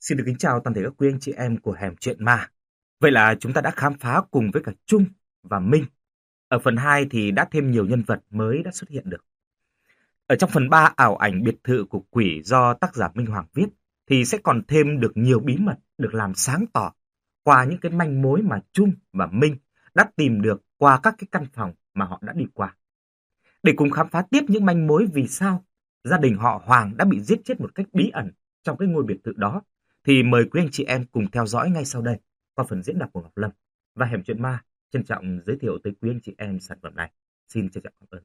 Xin được kính chào toàn thể các quý anh chị em của Hẻm Chuyện Ma. Vậy là chúng ta đã khám phá cùng với cả Trung và Minh. Ở phần 2 thì đã thêm nhiều nhân vật mới đã xuất hiện được. Ở trong phần 3 ảo ảnh biệt thự của quỷ do tác giả Minh Hoàng viết thì sẽ còn thêm được nhiều bí mật được làm sáng tỏ qua những cái manh mối mà Trung và Minh đã tìm được qua các cái căn phòng mà họ đã đi qua. Để cùng khám phá tiếp những manh mối vì sao gia đình họ Hoàng đã bị giết chết một cách bí ẩn trong cái ngôi biệt thự đó, thì mời quý anh chị em cùng theo dõi ngay sau đây qua phần diễn đọc của Ngọc Lâm. Và Hẻm Chuyện Ma trân trọng giới thiệu tới quý anh chị em sản phẩm này. Xin trân trọng cảm ơn.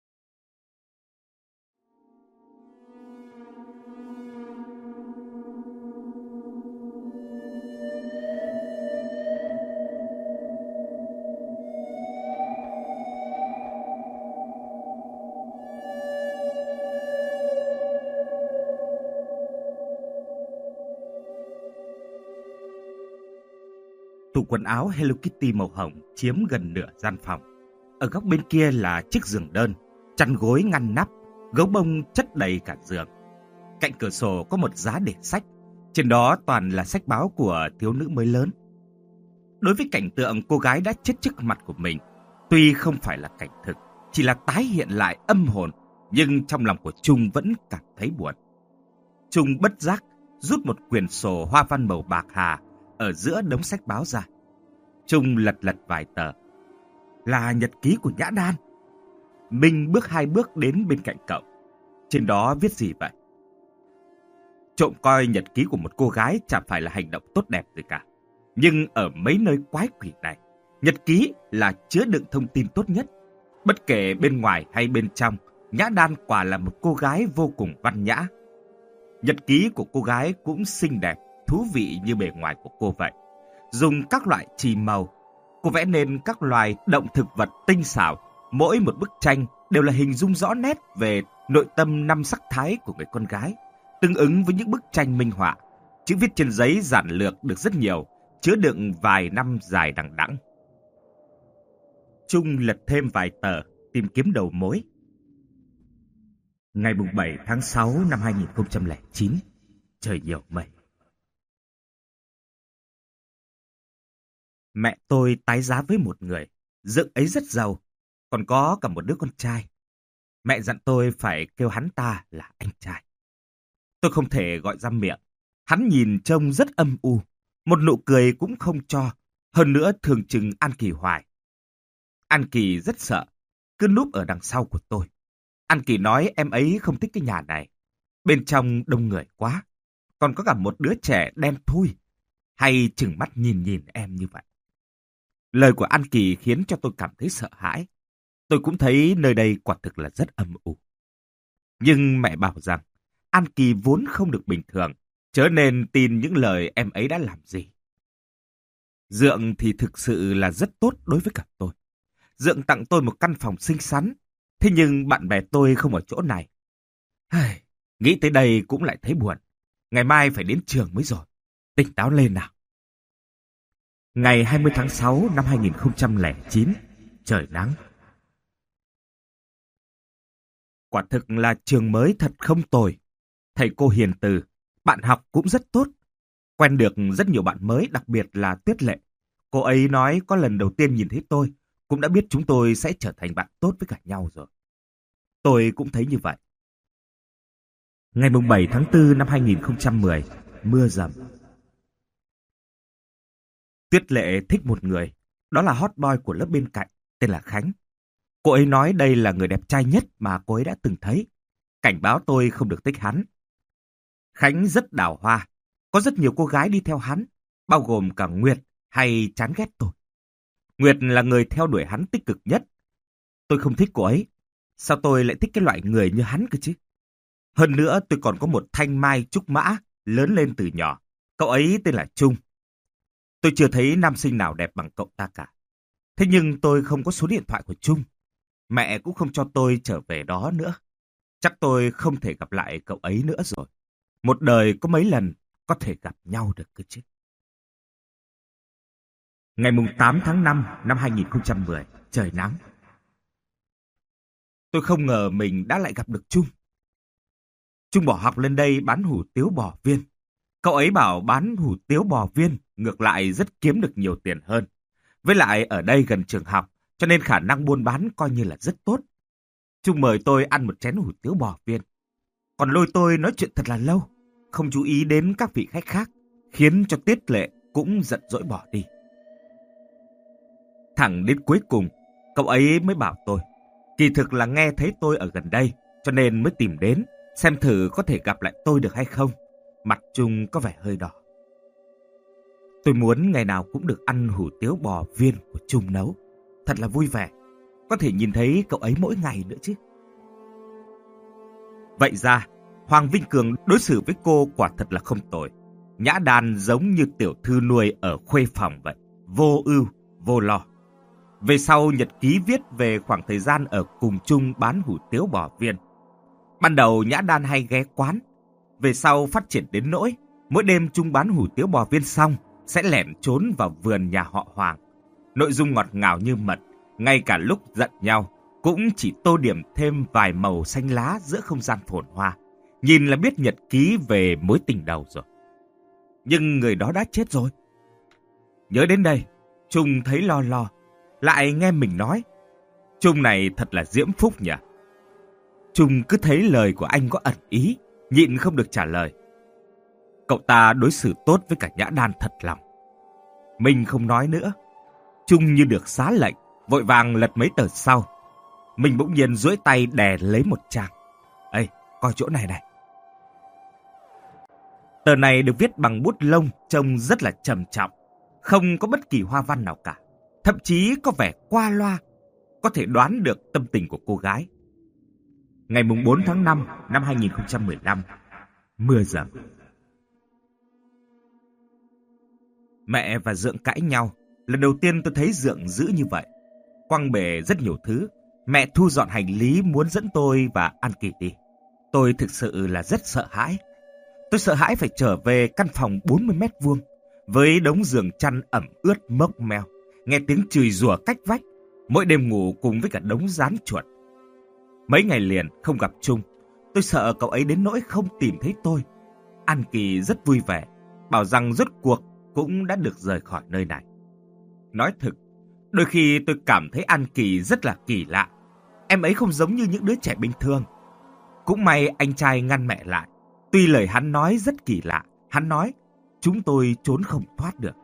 Tủ quần áo Hello Kitty màu hồng chiếm gần nửa gian phòng. Ở góc bên kia là chiếc giường đơn, chăn gối ngăn nắp, gấu bông chất đầy cả giường. Cạnh cửa sổ có một giá để sách, trên đó toàn là sách báo của thiếu nữ mới lớn. Đối với cảnh tượng cô gái đã chết trước mặt của mình, tuy không phải là cảnh thực, chỉ là tái hiện lại âm hồn, nhưng trong lòng của Trung vẫn cảm thấy buồn. Trung bất giác rút một quyển sổ hoa văn màu bạc hà ở giữa đống sách báo ra. Trung lật lật vài tờ. Là nhật ký của Nhã Đan. Minh bước 2 bước đến bên cạnh cậu. Trên đó viết gì vậy? Trộm coi nhật ký của một cô gái chẳng phải là hành động tốt đẹp gì cả. Nhưng ở mấy nơi quái quỷ này, nhật ký là chứa đựng thông tin tốt nhất. Bất kể bên ngoài hay bên trong, Nhã Đan quả là một cô gái vô cùng văn nhã. Nhật ký của cô gái cũng xinh đẹp, thú vị như bề ngoài của cô vậy. Dùng các loại chì màu, cô vẽ nên các loài động thực vật tinh xảo. Mỗi một bức tranh đều là hình dung rõ nét về nội tâm 5 sắc thái của người con gái, tương ứng với những bức tranh minh họa. Chữ viết trên giấy giản lược được rất nhiều, chứa đựng vài năm dài đằng đẵng. Trung lật thêm vài tờ, tìm kiếm đầu mối. Ngày 7 tháng 6 năm 2009, trời nhiều mây. Mẹ tôi tái giá với một người, dượng ấy rất giàu, còn có cả một đứa con trai. Mẹ dặn tôi phải kêu hắn ta là anh trai. Tôi không thể gọi ra miệng. Hắn nhìn trông rất âm u, một nụ cười cũng không cho, hơn nữa thường chừng An Kỳ hoài. An Kỳ rất sợ, cứ núp ở đằng sau của tôi. An Kỳ nói em ấy không thích cái nhà này, bên trong đông người quá, còn có cả một đứa trẻ đen thui, hay chừng mắt nhìn nhìn em như vậy. Lời của An Kỳ khiến cho tôi cảm thấy sợ hãi. Tôi cũng thấy nơi đây quả thực là rất âm u. Nhưng mẹ bảo rằng An Kỳ vốn không được bình thường, chớ nên tin những lời em ấy đã làm gì. Dượng thì thực sự là rất tốt đối với cả tôi. Dượng tặng tôi một căn phòng xinh xắn, thế nhưng bạn bè tôi không ở chỗ này. Nghĩ tới đây cũng lại thấy buồn. Ngày mai phải đến trường mới rồi. Tỉnh táo lên nào. Ngày 20 tháng 6 năm 2009, trời nắng. Quả thực là trường mới thật không tồi. Thầy cô hiền từ, bạn học cũng rất tốt. Quen được rất nhiều bạn mới, đặc biệt là Tuyết Lệ. Cô ấy nói có lần đầu tiên nhìn thấy tôi, cũng đã biết chúng tôi sẽ trở thành bạn tốt với cả nhau rồi. Tôi cũng thấy như vậy. Ngày 7 tháng 4 năm 2010, mưa rầm. Tuyết Lệ thích một người, đó là hot boy của lớp bên cạnh, tên là Khánh. Cô ấy nói đây là người đẹp trai nhất mà cô ấy đã từng thấy. Cảnh báo tôi không được thích hắn. Khánh rất đào hoa, có rất nhiều cô gái đi theo hắn, bao gồm cả Nguyệt hay chán ghét tôi. Nguyệt là người theo đuổi hắn tích cực nhất. Tôi không thích cô ấy. Sao tôi lại thích cái loại người như hắn cơ chứ? Hơn nữa tôi còn có một thanh mai trúc mã lớn lên từ nhỏ. Cậu ấy tên là Trung. Tôi chưa thấy nam sinh nào đẹp bằng cậu ta cả. Thế nhưng tôi không có số điện thoại của Trung. Mẹ cũng không cho tôi trở về đó nữa. Chắc tôi không thể gặp lại cậu ấy nữa rồi. Một đời có mấy lần có thể gặp nhau được cơ chứ. Ngày 8 tháng 5 năm 2010, trời nắng. Tôi không ngờ mình đã lại gặp được Trung. Trung bỏ học lên đây bán hủ tiếu bò viên. Cậu ấy bảo bán hủ tiếu bò viên ngược lại rất kiếm được nhiều tiền hơn. Với lại ở đây gần trường học, cho nên khả năng buôn bán coi như là rất tốt. Trung mời tôi ăn một chén hủ tiếu bò viên. Còn lôi tôi nói chuyện thật là lâu, không chú ý đến các vị khách khác, khiến cho Tiết Lệ cũng giận dỗi bỏ đi. Thẳng đến cuối cùng, cậu ấy mới bảo tôi, kỳ thực là nghe thấy tôi ở gần đây, cho nên mới tìm đến, xem thử có thể gặp lại tôi được hay không. Mặt Trung có vẻ hơi đỏ. Tôi muốn ngày nào cũng được ăn hủ tiếu bò viên của Trung nấu. Thật là vui vẻ, có thể nhìn thấy cậu ấy mỗi ngày nữa chứ. Vậy ra, Hoàng Vinh Cường đối xử với cô quả thật là không tồi. Nhã Đan giống như tiểu thư nuôi ở khuê phòng vậy, vô ưu, vô lo. Về sau nhật ký viết về khoảng thời gian ở cùng Trung bán hủ tiếu bò viên. Ban đầu Nhã Đan hay ghé quán, về sau phát triển đến nỗi mỗi đêm Trung bán hủ tiếu bò viên xong sẽ lẻn trốn vào vườn nhà họ Hoàng. Nội dung ngọt ngào như mật, ngay cả lúc giận nhau cũng chỉ tô điểm thêm vài màu xanh lá giữa không gian phồn hoa. Nhìn là biết nhật ký về mối tình đầu rồi. Nhưng người đó đã chết rồi. Nhớ đến đây, Trung thấy lo lo, lại nghe mình nói. Trung này thật là diễm phúc nhỉ. Trung cứ thấy lời của anh có ẩn ý, nhịn không được trả lời. Cậu ta đối xử tốt với cả Nhã Đan thật lòng. Mình không nói nữa. Trung như được xá lệnh, vội vàng lật mấy tờ sau. Mình bỗng nhiên duỗi tay đè lấy một trang. Ê, coi chỗ này này. Tờ này được viết bằng bút lông, trông rất là trầm trọng, không có bất kỳ hoa văn nào cả. Thậm chí có vẻ qua loa, có thể đoán được tâm tình của cô gái. Ngày 4 tháng 5 năm 2015, mưa dầm. Mẹ và Dượng cãi nhau. Lần đầu tiên tôi thấy Dượng dữ như vậy. Quăng bể rất nhiều thứ. Mẹ thu dọn hành lý muốn dẫn tôi và An Kỳ đi. Tôi thực sự là rất sợ hãi. Tôi sợ hãi phải trở về căn phòng 40 mét vuông với đống giường chăn ẩm ướt mốc meo, nghe tiếng chửi rủa cách vách, mỗi đêm ngủ cùng với cả đống rán chuột. Mấy ngày liền không gặp Trung, tôi sợ cậu ấy đến nỗi không tìm thấy tôi. An Kỳ rất vui vẻ, bảo rằng rốt cuộc cũng đã được rời khỏi nơi này. Nói thực, đôi khi tôi cảm thấy An Kỳ rất là kỳ lạ. Em ấy không giống như những đứa trẻ bình thường. Cũng may anh trai ngăn mẹ lại. Tuy lời hắn nói rất kỳ lạ, hắn nói chúng tôi trốn không thoát được.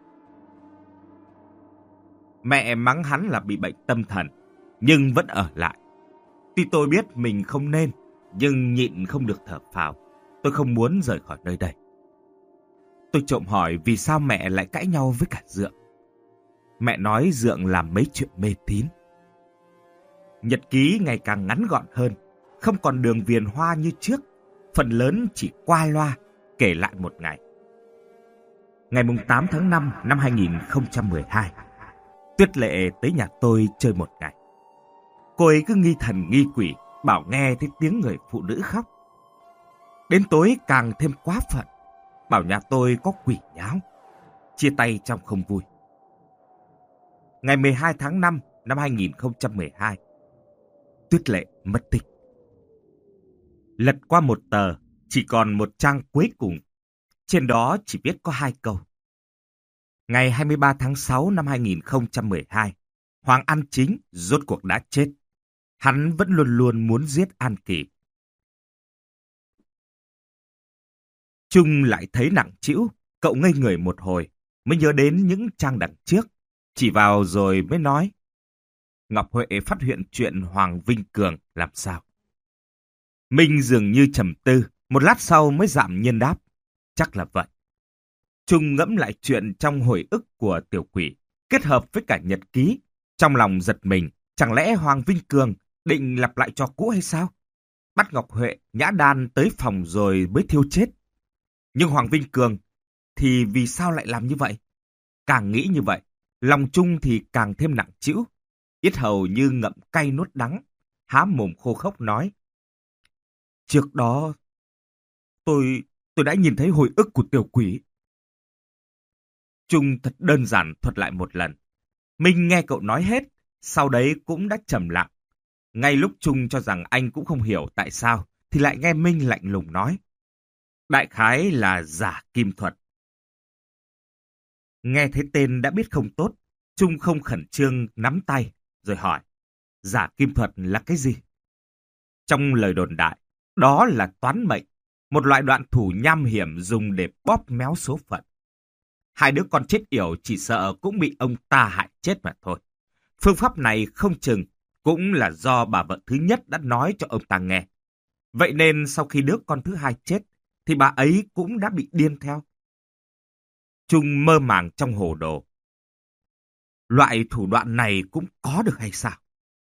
Mẹ mắng hắn là bị bệnh tâm thần, nhưng vẫn ở lại. Tuy tôi biết mình không nên, nhưng nhịn không được thở phào. Tôi không muốn rời khỏi nơi đây. Tôi trộm hỏi vì sao mẹ lại cãi nhau với cả Dượng. Mẹ nói Dượng làm mấy chuyện mê tín. Nhật ký ngày càng ngắn gọn hơn, không còn đường viền hoa như trước. Phần lớn chỉ qua loa, kể lại một ngày. Ngày 8 tháng 5 năm 2012, Tuyết Lệ tới nhà tôi chơi một ngày. Cô ấy cứ nghi thần nghi quỷ, bảo nghe thấy tiếng người phụ nữ khóc. Đến tối càng thêm quá phận, bảo nhà tôi có quỷ nháo. Chia tay trong không vui. Ngày 12 tháng 5 năm 2012, Tuyết Lệ mất tích. Lật qua một tờ, chỉ còn một trang cuối cùng. Trên đó chỉ viết có 2 câu. Ngày 23 tháng 6 năm 2012, Hoàng An Chính rốt cuộc đã chết. Hắn vẫn luôn luôn muốn giết An Kỳ. Trung lại thấy nặng trĩu, cậu ngây người một hồi, mới nhớ đến những trang đằng trước. Chỉ vào rồi mới nói. Ngọc Huệ phát hiện chuyện Hoàng Vinh Cường làm sao? Minh dường như trầm tư, một lát sau mới dạm nhiên đáp. Chắc là vậy. Trung ngẫm lại chuyện trong hồi ức của tiểu quỷ, kết hợp với cả nhật ký. Trong lòng giật mình, chẳng lẽ Hoàng Vinh Cường định lặp lại trò cũ hay sao? Bắt Ngọc Huệ, Nhã Đan tới phòng rồi mới thiêu chết. Nhưng Hoàng Vinh Cường thì vì sao lại làm như vậy? Càng nghĩ như vậy, lòng Trung thì càng thêm nặng trĩu. Yết hầu như ngậm cay nuốt đắng, há mồm khô khốc nói. Trước đó, tôi đã nhìn thấy hồi ức của tiểu quỷ. Trung thật đơn giản thuật lại một lần. Minh nghe cậu nói hết, sau đấy cũng đã trầm lặng. Ngay lúc Trung cho rằng anh cũng không hiểu tại sao, thì lại nghe Minh lạnh lùng nói. Đại khái là giả kim thuật. Nghe thấy tên đã biết không tốt, Trung không khẩn trương nắm tay, rồi hỏi, giả kim thuật là cái gì? Trong lời đồn đại, đó là toán mệnh, một loại đoạn thủ nham hiểm dùng để bóp méo số phận. Hai đứa con chết yểu chỉ sợ cũng bị ông ta hại chết mà thôi. Phương pháp này không chừng cũng là do bà vợ thứ nhất đã nói cho ông ta nghe. Vậy nên sau khi đứa con thứ hai chết, thì bà ấy cũng đã bị điên theo. Trung mơ màng trong hồ đồ. Loại thủ đoạn này cũng có được hay sao?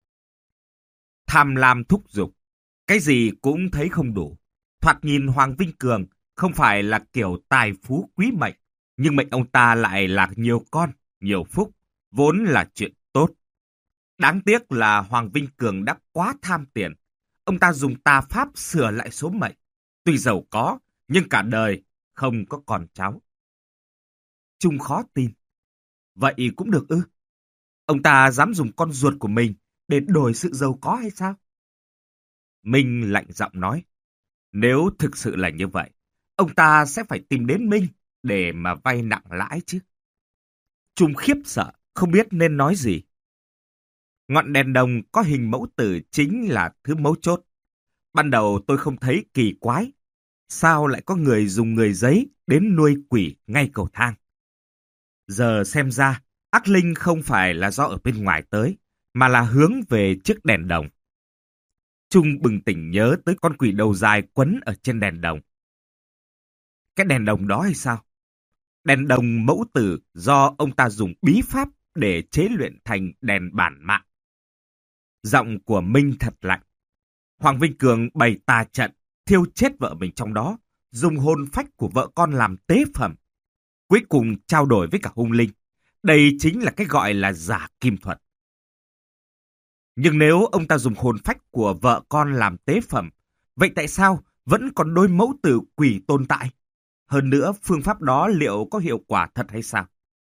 Tham lam thúc giục, cái gì cũng thấy không đủ. Thoạt nhìn Hoàng Vinh Cường không phải là kiểu tài phú quý mệnh, nhưng mệnh ông ta lại là nhiều con, nhiều phúc, vốn là chuyện tốt. Đáng tiếc là Hoàng Vinh Cường đã quá tham tiền. Ông ta dùng tà pháp sửa lại số mệnh. Tuy giàu có, nhưng cả đời không có con cháu. Trung khó tin. Vậy cũng được ư? Ông ta dám dùng con ruột của mình để đổi sự giàu có hay sao? Minh lạnh giọng nói, nếu thực sự là như vậy, ông ta sẽ phải tìm đến Minh để mà vay nặng lãi chứ. Trung khiếp sợ, không biết nên nói gì. Ngọn đèn đồng có hình mẫu tử chính là thứ mấu chốt. Ban đầu tôi không thấy kỳ quái. Sao lại có người dùng người giấy đến nuôi quỷ ngay cầu thang? Giờ xem ra, ác linh không phải là do ở bên ngoài tới, mà là hướng về chiếc đèn đồng. Trung bừng tỉnh nhớ tới con quỷ đầu dài quấn ở trên đèn đồng. Cái đèn đồng đó hay sao? Đèn đồng mẫu tử do ông ta dùng bí pháp để chế luyện thành đèn bản mạng. Giọng của Minh thật lạnh. Hoàng Vinh Cường bày tà trận, thiêu chết vợ mình trong đó, dùng hồn phách của vợ con làm tế phẩm. Cuối cùng trao đổi với cả hung linh. Đây chính là cái gọi là giả kim thuật. Nhưng nếu ông ta dùng hồn phách của vợ con làm tế phẩm, vậy tại sao vẫn còn đôi mẫu tử quỷ tồn tại? Hơn nữa, phương pháp đó liệu có hiệu quả thật hay sao?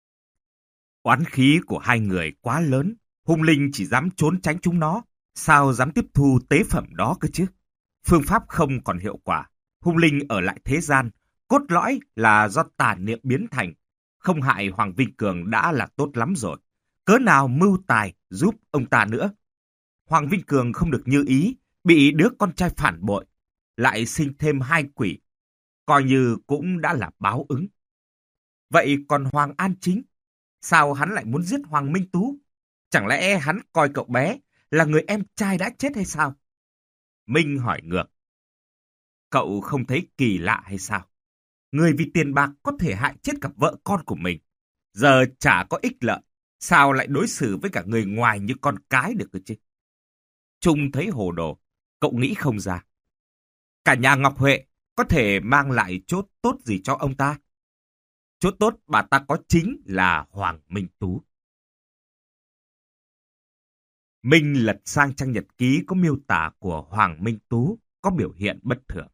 Oán khí của hai người quá lớn, hung linh chỉ dám trốn tránh chúng nó, sao dám tiếp thu tế phẩm đó cơ chứ? Phương pháp không còn hiệu quả, hung linh ở lại thế gian, cốt lõi là do tà niệm biến thành. Không hại Hoàng Vinh Cường đã là tốt lắm rồi. Cớ nào mưu tài giúp ông ta nữa? Hoàng Vinh Cường không được như ý, bị đứa con trai phản bội, lại sinh thêm hai quỷ, coi như cũng đã là báo ứng. Vậy còn Hoàng An Chính, sao hắn lại muốn giết Hoàng Minh Tú? Chẳng lẽ hắn coi cậu bé là người em trai đã chết hay sao? Minh hỏi ngược. Cậu không thấy kỳ lạ hay sao? Người vì tiền bạc có thể hại chết cả vợ con của mình. Giờ chả có ích lợi, sao lại đối xử với cả người ngoài như con cái được cơ chứ? Trung thấy hồ đồ, cậu nghĩ không ra. Cả nhà Ngọc Huệ có thể mang lại chỗ tốt gì cho ông ta? Chỗ tốt bà ta có chính là Hoàng Minh Tú. Minh lật sang trang nhật ký có miêu tả của Hoàng Minh Tú có biểu hiện bất thường.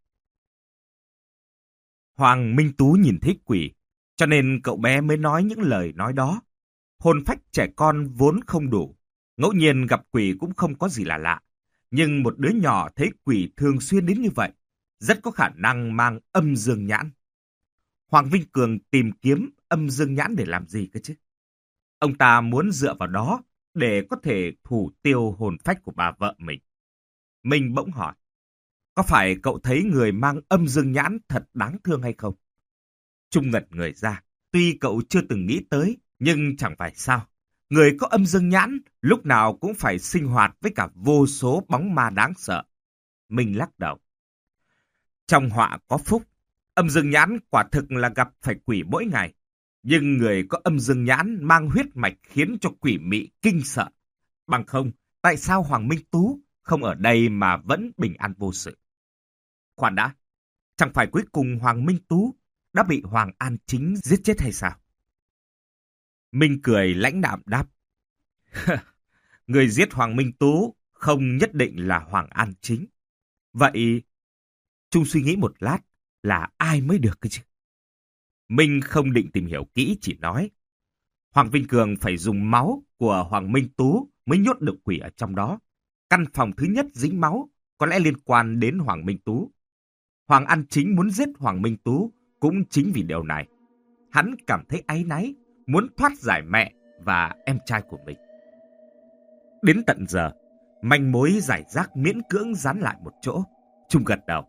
Hoàng Minh Tú nhìn thấy quỷ, cho nên cậu bé mới nói những lời nói đó. Hồn phách trẻ con vốn không đủ, ngẫu nhiên gặp quỷ cũng không có gì là lạ. Nhưng một đứa nhỏ thấy quỷ thường xuyên đến như vậy, rất có khả năng mang âm dương nhãn. Hoàng Vinh Cường tìm kiếm âm dương nhãn để làm gì cơ chứ? Ông ta muốn dựa vào đó để có thể thủ tiêu hồn phách của bà vợ mình. Mình bỗng hỏi, có phải cậu thấy người mang âm dương nhãn thật đáng thương hay không? Trung ngẩn người ra, tuy cậu chưa từng nghĩ tới, nhưng chẳng phải sao. Người có âm dương nhãn lúc nào cũng phải sinh hoạt với cả vô số bóng ma đáng sợ. Mình lắc đầu. Trong họa có phúc, âm dương nhãn quả thực là gặp phải quỷ mỗi ngày. Nhưng người có âm dương nhãn mang huyết mạch khiến cho quỷ mị kinh sợ. Bằng không, tại sao Hoàng Minh Tú không ở đây mà vẫn bình an vô sự? Khoan đã, chẳng phải cuối cùng Hoàng Minh Tú đã bị Hoàng An Chính giết chết hay sao? Minh cười lãnh đạm đáp. Người giết Hoàng Minh Tú không nhất định là Hoàng An Chính. Vậy, Trung suy nghĩ một lát là ai mới được cơ chứ? Minh không định tìm hiểu kỹ, chỉ nói. Hoàng Vinh Cường phải dùng máu của Hoàng Minh Tú mới nhốt được quỷ ở trong đó. Căn phòng thứ nhất dính máu có lẽ liên quan đến Hoàng Minh Tú. Hoàng An Chính muốn giết Hoàng Minh Tú cũng chính vì điều này. Hắn cảm thấy áy náy, muốn thoát giải mẹ và em trai của mình. Đến tận giờ, manh mối giải rác miễn cưỡng dán lại một chỗ. Trung gật đầu.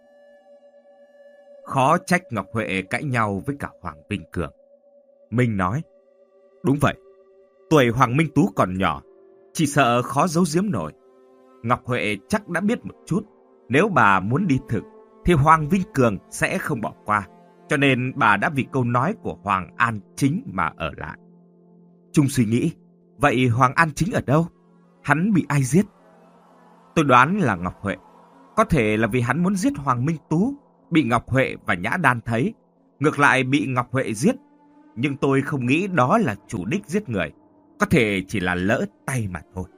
Khó trách Ngọc Huệ cãi nhau với cả Hoàng Vinh Cường. Minh nói, đúng vậy, tuổi Hoàng Minh Tú còn nhỏ, chỉ sợ khó giấu giếm nổi. Ngọc Huệ chắc đã biết một chút, nếu bà muốn đi thực thì Hoàng Vinh Cường sẽ không bỏ qua, cho nên bà đã vì câu nói của Hoàng An Chính mà ở lại. Trung suy nghĩ, vậy Hoàng An Chính ở đâu? Hắn bị ai giết? Tôi đoán là Ngọc Huệ. Có thể là vì hắn muốn giết Hoàng Minh Tú, bị Ngọc Huệ và Nhã Đan thấy, ngược lại bị Ngọc Huệ giết. Nhưng tôi không nghĩ đó là chủ đích giết người, có thể chỉ là lỡ tay mà thôi.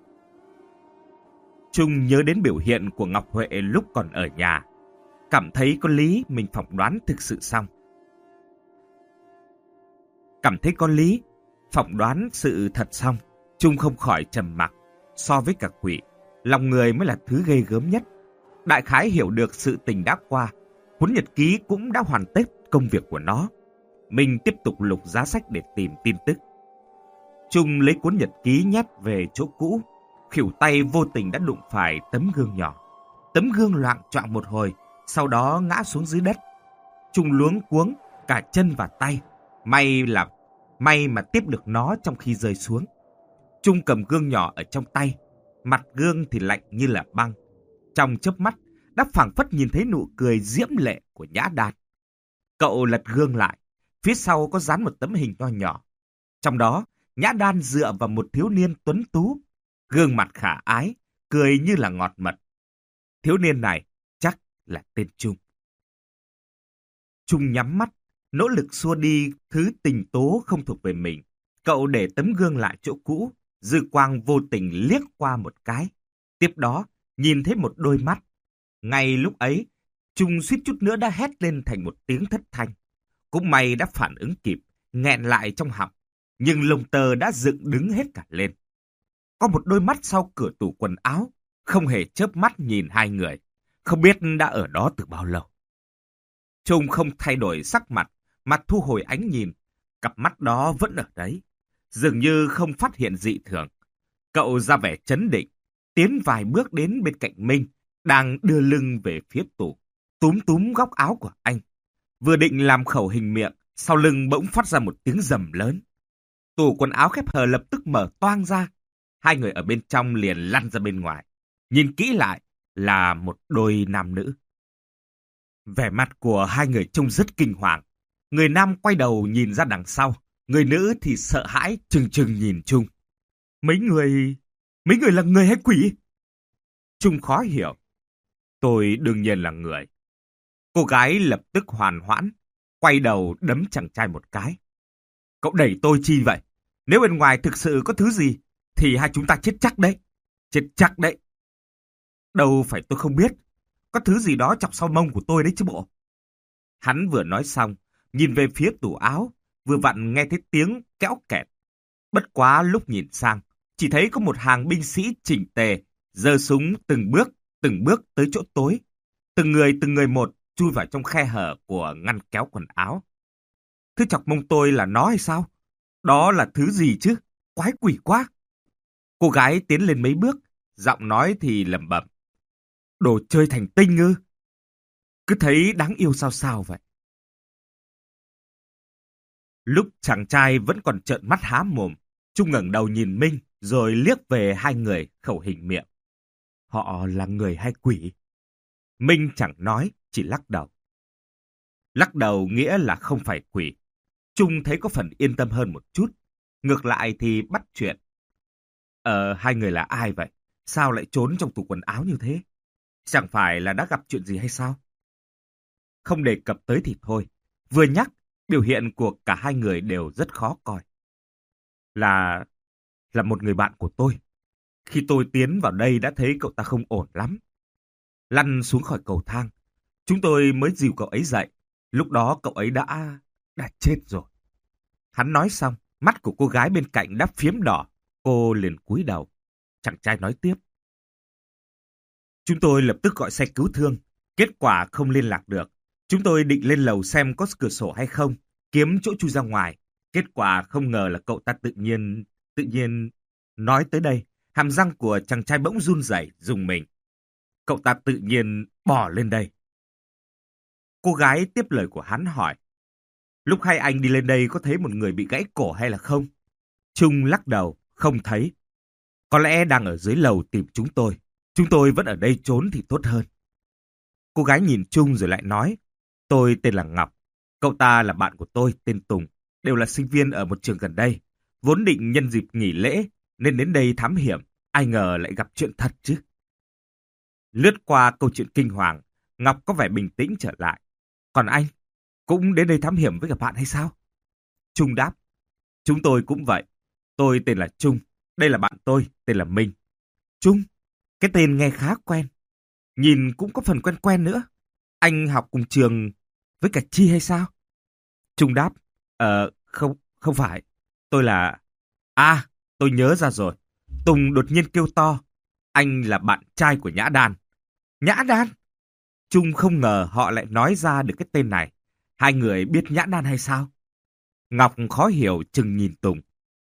Trung nhớ đến biểu hiện của Ngọc Huệ lúc còn ở nhà, cảm thấy có lý mình phỏng đoán thực sự xong. Cảm thấy có lý, phỏng đoán sự thật xong, Trung không khỏi trầm mặc. So với cả quỷ, lòng người mới là thứ ghê gớm nhất. Đại khái hiểu được sự tình đã qua, cuốn nhật ký cũng đã hoàn tất công việc của nó. Mình tiếp tục lục giá sách để tìm tin tức. Trung lấy cuốn nhật ký nhét về chỗ cũ, khuỷu tay vô tình đã đụng phải tấm gương nhỏ. Tấm gương loạng choạng một hồi, sau đó ngã xuống dưới đất. Trung luống cuống cả chân và tay, may mà tiếp được nó trong khi rơi xuống. Trung cầm gương nhỏ ở trong tay, mặt gương thì lạnh như là băng. Trong chớp mắt đã phảng phất nhìn thấy nụ cười diễm lệ của Nhã Đan. Cậu lật gương lại, phía sau có dán một tấm hình nho nhỏ. Trong đó, Nhã Đan dựa vào một thiếu niên tuấn tú, gương mặt khả ái, cười như là ngọt mật. Thiếu niên này chắc là tên Trung. Trung nhắm mắt, nỗ lực xua đi thứ tình tố không thuộc về mình. Cậu để tấm gương lại chỗ cũ, dư quang vô tình liếc qua một cái. Tiếp đó, nhìn thấy một đôi mắt. Ngay lúc ấy, Trung suýt chút nữa đã hét lên thành một tiếng thất thanh. Cũng may đã phản ứng kịp, nghẹn lại trong họng. Nhưng lông tơ đã dựng đứng hết cả lên. Có một đôi mắt sau cửa tủ quần áo, không hề chớp mắt nhìn hai người. Không biết đã ở đó từ bao lâu. Trung không thay đổi sắc mặt, mà thu hồi ánh nhìn. Cặp mắt đó vẫn ở đấy, dường như không phát hiện dị thường. Cậu ra vẻ trấn định, tiến vài bước đến bên cạnh Minh, đang đưa lưng về phía tủ, túm túm góc áo của anh. Vừa định làm khẩu hình miệng, sau lưng bỗng phát ra một tiếng rầm lớn. Tủ quần áo khép hờ lập tức mở toang ra. Hai người ở bên trong liền lăn ra bên ngoài. Nhìn kỹ lại là một đôi nam nữ. Vẻ mặt của hai người trông rất kinh hoàng. Người nam quay đầu nhìn ra đằng sau, người nữ thì sợ hãi trừng trừng nhìn Trung. Mấy người là người hay quỷ? Trung khó hiểu. Tôi đương nhiên là người. Cô gái lập tức hoàn hoãn, quay đầu đấm chàng trai một cái. Cậu đẩy tôi chi vậy? Nếu bên ngoài thực sự có thứ gì, thì hai chúng ta chết chắc đấy. Chết chắc đấy. Đâu phải tôi không biết. Có thứ gì đó chọc sau mông của tôi đấy chứ bộ. Hắn vừa nói xong, nhìn về phía tủ áo, vừa vặn nghe thấy tiếng kéo kẹt. Bất quá lúc nhìn sang, chỉ thấy có một hàng binh sĩ chỉnh tề, giơ súng từng bước tới chỗ tối. Từng người một chui vào trong khe hở của ngăn kéo quần áo. Thứ chọc mông tôi là nó hay sao? Đó là thứ gì chứ? Quái quỷ quá! Cô gái tiến lên mấy bước, giọng nói thì lẩm bẩm. Đồ chơi thành tinh ư? Cứ thấy đáng yêu sao sao vậy. Lúc chàng trai vẫn còn trợn mắt há mồm, Trung ngẩng đầu nhìn Minh, rồi liếc về hai người khẩu hình miệng. Họ là người hay quỷ? Minh chẳng nói, chỉ lắc đầu. Lắc đầu nghĩa là không phải quỷ. Trung thấy có phần yên tâm hơn một chút. Ngược lại thì bắt chuyện. Hai người là ai vậy? Sao lại trốn trong tủ quần áo như thế? Chẳng phải là đã gặp chuyện gì hay sao? Không đề cập tới thì thôi. Vừa nhắc, biểu hiện của cả hai người đều rất khó coi. Là một người bạn của tôi. Khi tôi tiến vào đây đã thấy cậu ta không ổn lắm. Lăn xuống khỏi cầu thang. Chúng tôi mới dìu cậu ấy dậy. Lúc đó cậu ấy đã chết rồi. Hắn nói xong, mắt của cô gái bên cạnh đã phiếm đỏ. Cô liền cúi đầu. Chàng trai nói tiếp. Chúng tôi lập tức gọi xe cứu thương, Kết quả không liên lạc được. Chúng tôi định lên lầu xem có cửa sổ hay không, kiếm chỗ chui ra ngoài. Kết quả không ngờ là cậu ta tự nhiên nói tới đây, hàm răng của chàng trai bỗng run rẩy, rùng mình. Cậu ta tự nhiên bỏ lên đây. Cô gái tiếp lời của hắn hỏi, lúc hai anh đi lên đây có thấy một người bị gãy cổ hay là không? Trung lắc đầu, không thấy. Có lẽ đang ở dưới lầu tìm chúng tôi. Chúng tôi vẫn ở đây trốn thì tốt hơn. Cô gái nhìn Trung rồi lại nói, tôi tên là Ngọc. Cậu ta là bạn của tôi tên Tùng. Đều là sinh viên ở một trường gần đây. Vốn định nhân dịp nghỉ lễ nên đến đây thám hiểm. Ai ngờ lại gặp chuyện thật chứ. Lướt qua câu chuyện kinh hoàng, Ngọc có vẻ bình tĩnh trở lại. Còn anh, cũng đến đây thám hiểm với các bạn hay sao? Trung đáp, chúng tôi cũng vậy. Tôi tên là Trung. Đây là bạn tôi, tên là Minh. Trung, cái tên nghe khá quen. Nhìn cũng có phần quen quen nữa. Anh học cùng trường với cả Chi hay sao? Trung đáp, không phải. Tôi là... À, tôi nhớ ra rồi. Tùng đột nhiên kêu to. Anh là bạn trai của Nhã Đan. Nhã Đan? Trung không ngờ họ lại nói ra được cái tên này. Hai người biết Nhã Đan hay sao? Ngọc khó hiểu chừng nhìn Tùng.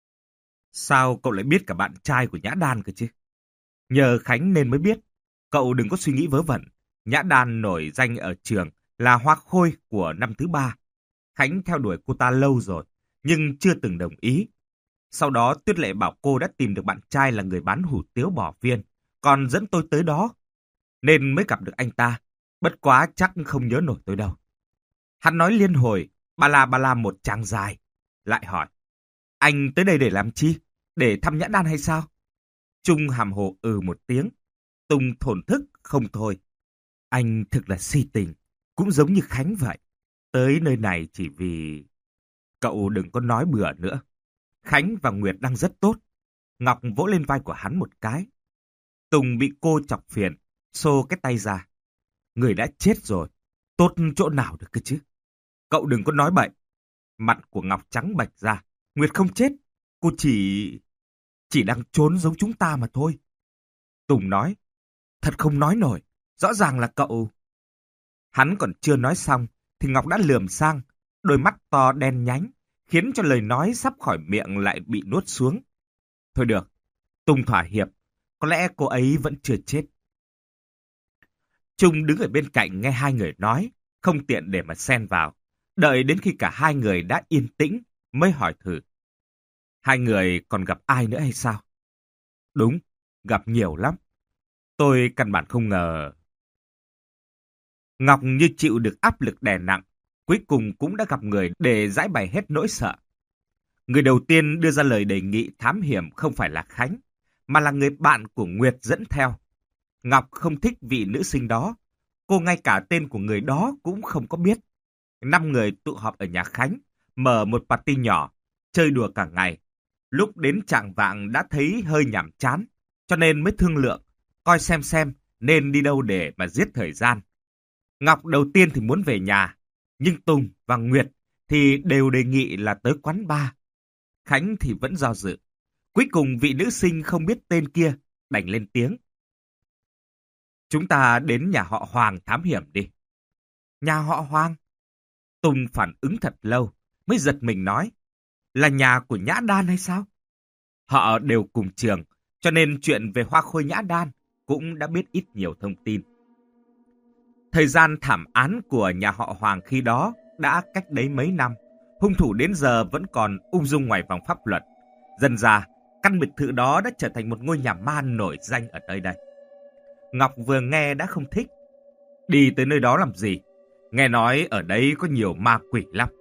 Sao cậu lại biết cả bạn trai của Nhã Đan cơ chứ? Nhờ Khánh nên mới biết. Cậu đừng có suy nghĩ vớ vẩn. Nhã Đan nổi danh ở trường là hoa khôi của năm thứ 3. Khánh theo đuổi cô ta lâu rồi, nhưng chưa từng đồng ý. Sau đó Tuyết Lệ bảo cô đã tìm được bạn trai là người bán hủ tiếu bò viên, còn dẫn tôi tới đó. Nên mới gặp được anh ta. Bất quá chắc không nhớ nổi tôi đâu. Hắn nói liên hồi, ba la một tràng dài. Lại hỏi, anh tới đây để làm chi? Để thăm Nhã Đan hay sao? Trung hàm hồ một tiếng. Tùng thổn thức không thôi. Anh thực là si tình, cũng giống như Khánh vậy. Tới nơi này chỉ vì... Cậu đừng có nói bừa nữa. Khánh và Nguyệt đang rất tốt. Ngọc vỗ lên vai của hắn một cái. Tùng bị cô chọc phiền, xô cái tay ra. Người đã chết rồi, tốt chỗ nào được cơ chứ? Cậu đừng có nói bậy. Mặt của Ngọc trắng bệch ra. Nguyệt không chết, cô chỉ đang trốn giống chúng ta mà thôi. Tùng nói, thật không nói nổi, rõ ràng là cậu... Hắn còn chưa nói xong, thì Ngọc đã lườm sang, đôi mắt to đen nhánh, khiến cho lời nói sắp khỏi miệng lại bị nuốt xuống. Thôi được, Tùng thỏa hiệp, có lẽ cô ấy vẫn chưa chết. Trung đứng ở bên cạnh nghe hai người nói, không tiện để mà xen vào. Đợi đến khi cả hai người đã yên tĩnh, mới hỏi thử. Hai người còn gặp ai nữa hay sao? Đúng, gặp nhiều lắm. Tôi căn bản không ngờ. Ngọc như chịu được áp lực đè nặng, cuối cùng cũng đã gặp người để giải bày hết nỗi sợ. Người đầu tiên đưa ra lời đề nghị thám hiểm không phải là Khánh, mà là người bạn của Nguyệt dẫn theo. Ngọc không thích vị nữ sinh đó, cô ngay cả tên của người đó cũng không có biết. 5 người tụ họp ở nhà Khánh, mở một party nhỏ, chơi đùa cả ngày. Lúc đến chạng vạng đã thấy hơi nhàm chán, cho nên mới thương lượng, coi xem nên đi đâu để mà giết thời gian. Ngọc đầu tiên thì muốn về nhà, nhưng Tùng và Nguyệt thì đều đề nghị là tới quán bar. Khánh thì vẫn do dự. Cuối cùng vị nữ sinh không biết tên kia đành lên tiếng. Chúng ta đến nhà họ Hoàng thám hiểm đi. Nhà họ Hoàng? Tùng phản ứng thật lâu, mới giật mình nói. Là nhà của Nhã Đan hay sao? Họ đều cùng trường, cho nên chuyện về hoa khôi Nhã Đan cũng đã biết ít nhiều thông tin. Thời gian thảm án của nhà họ Hoàng khi đó đã cách đấy mấy năm. Hung thủ đến giờ vẫn còn ung dung ngoài vòng pháp luật. Dần ra, căn biệt thự đó đã trở thành một ngôi nhà ma nổi danh ở nơi đây. Ngọc vừa nghe đã không thích. Đi tới nơi đó làm gì? Nghe nói ở đây có nhiều ma quỷ lắm.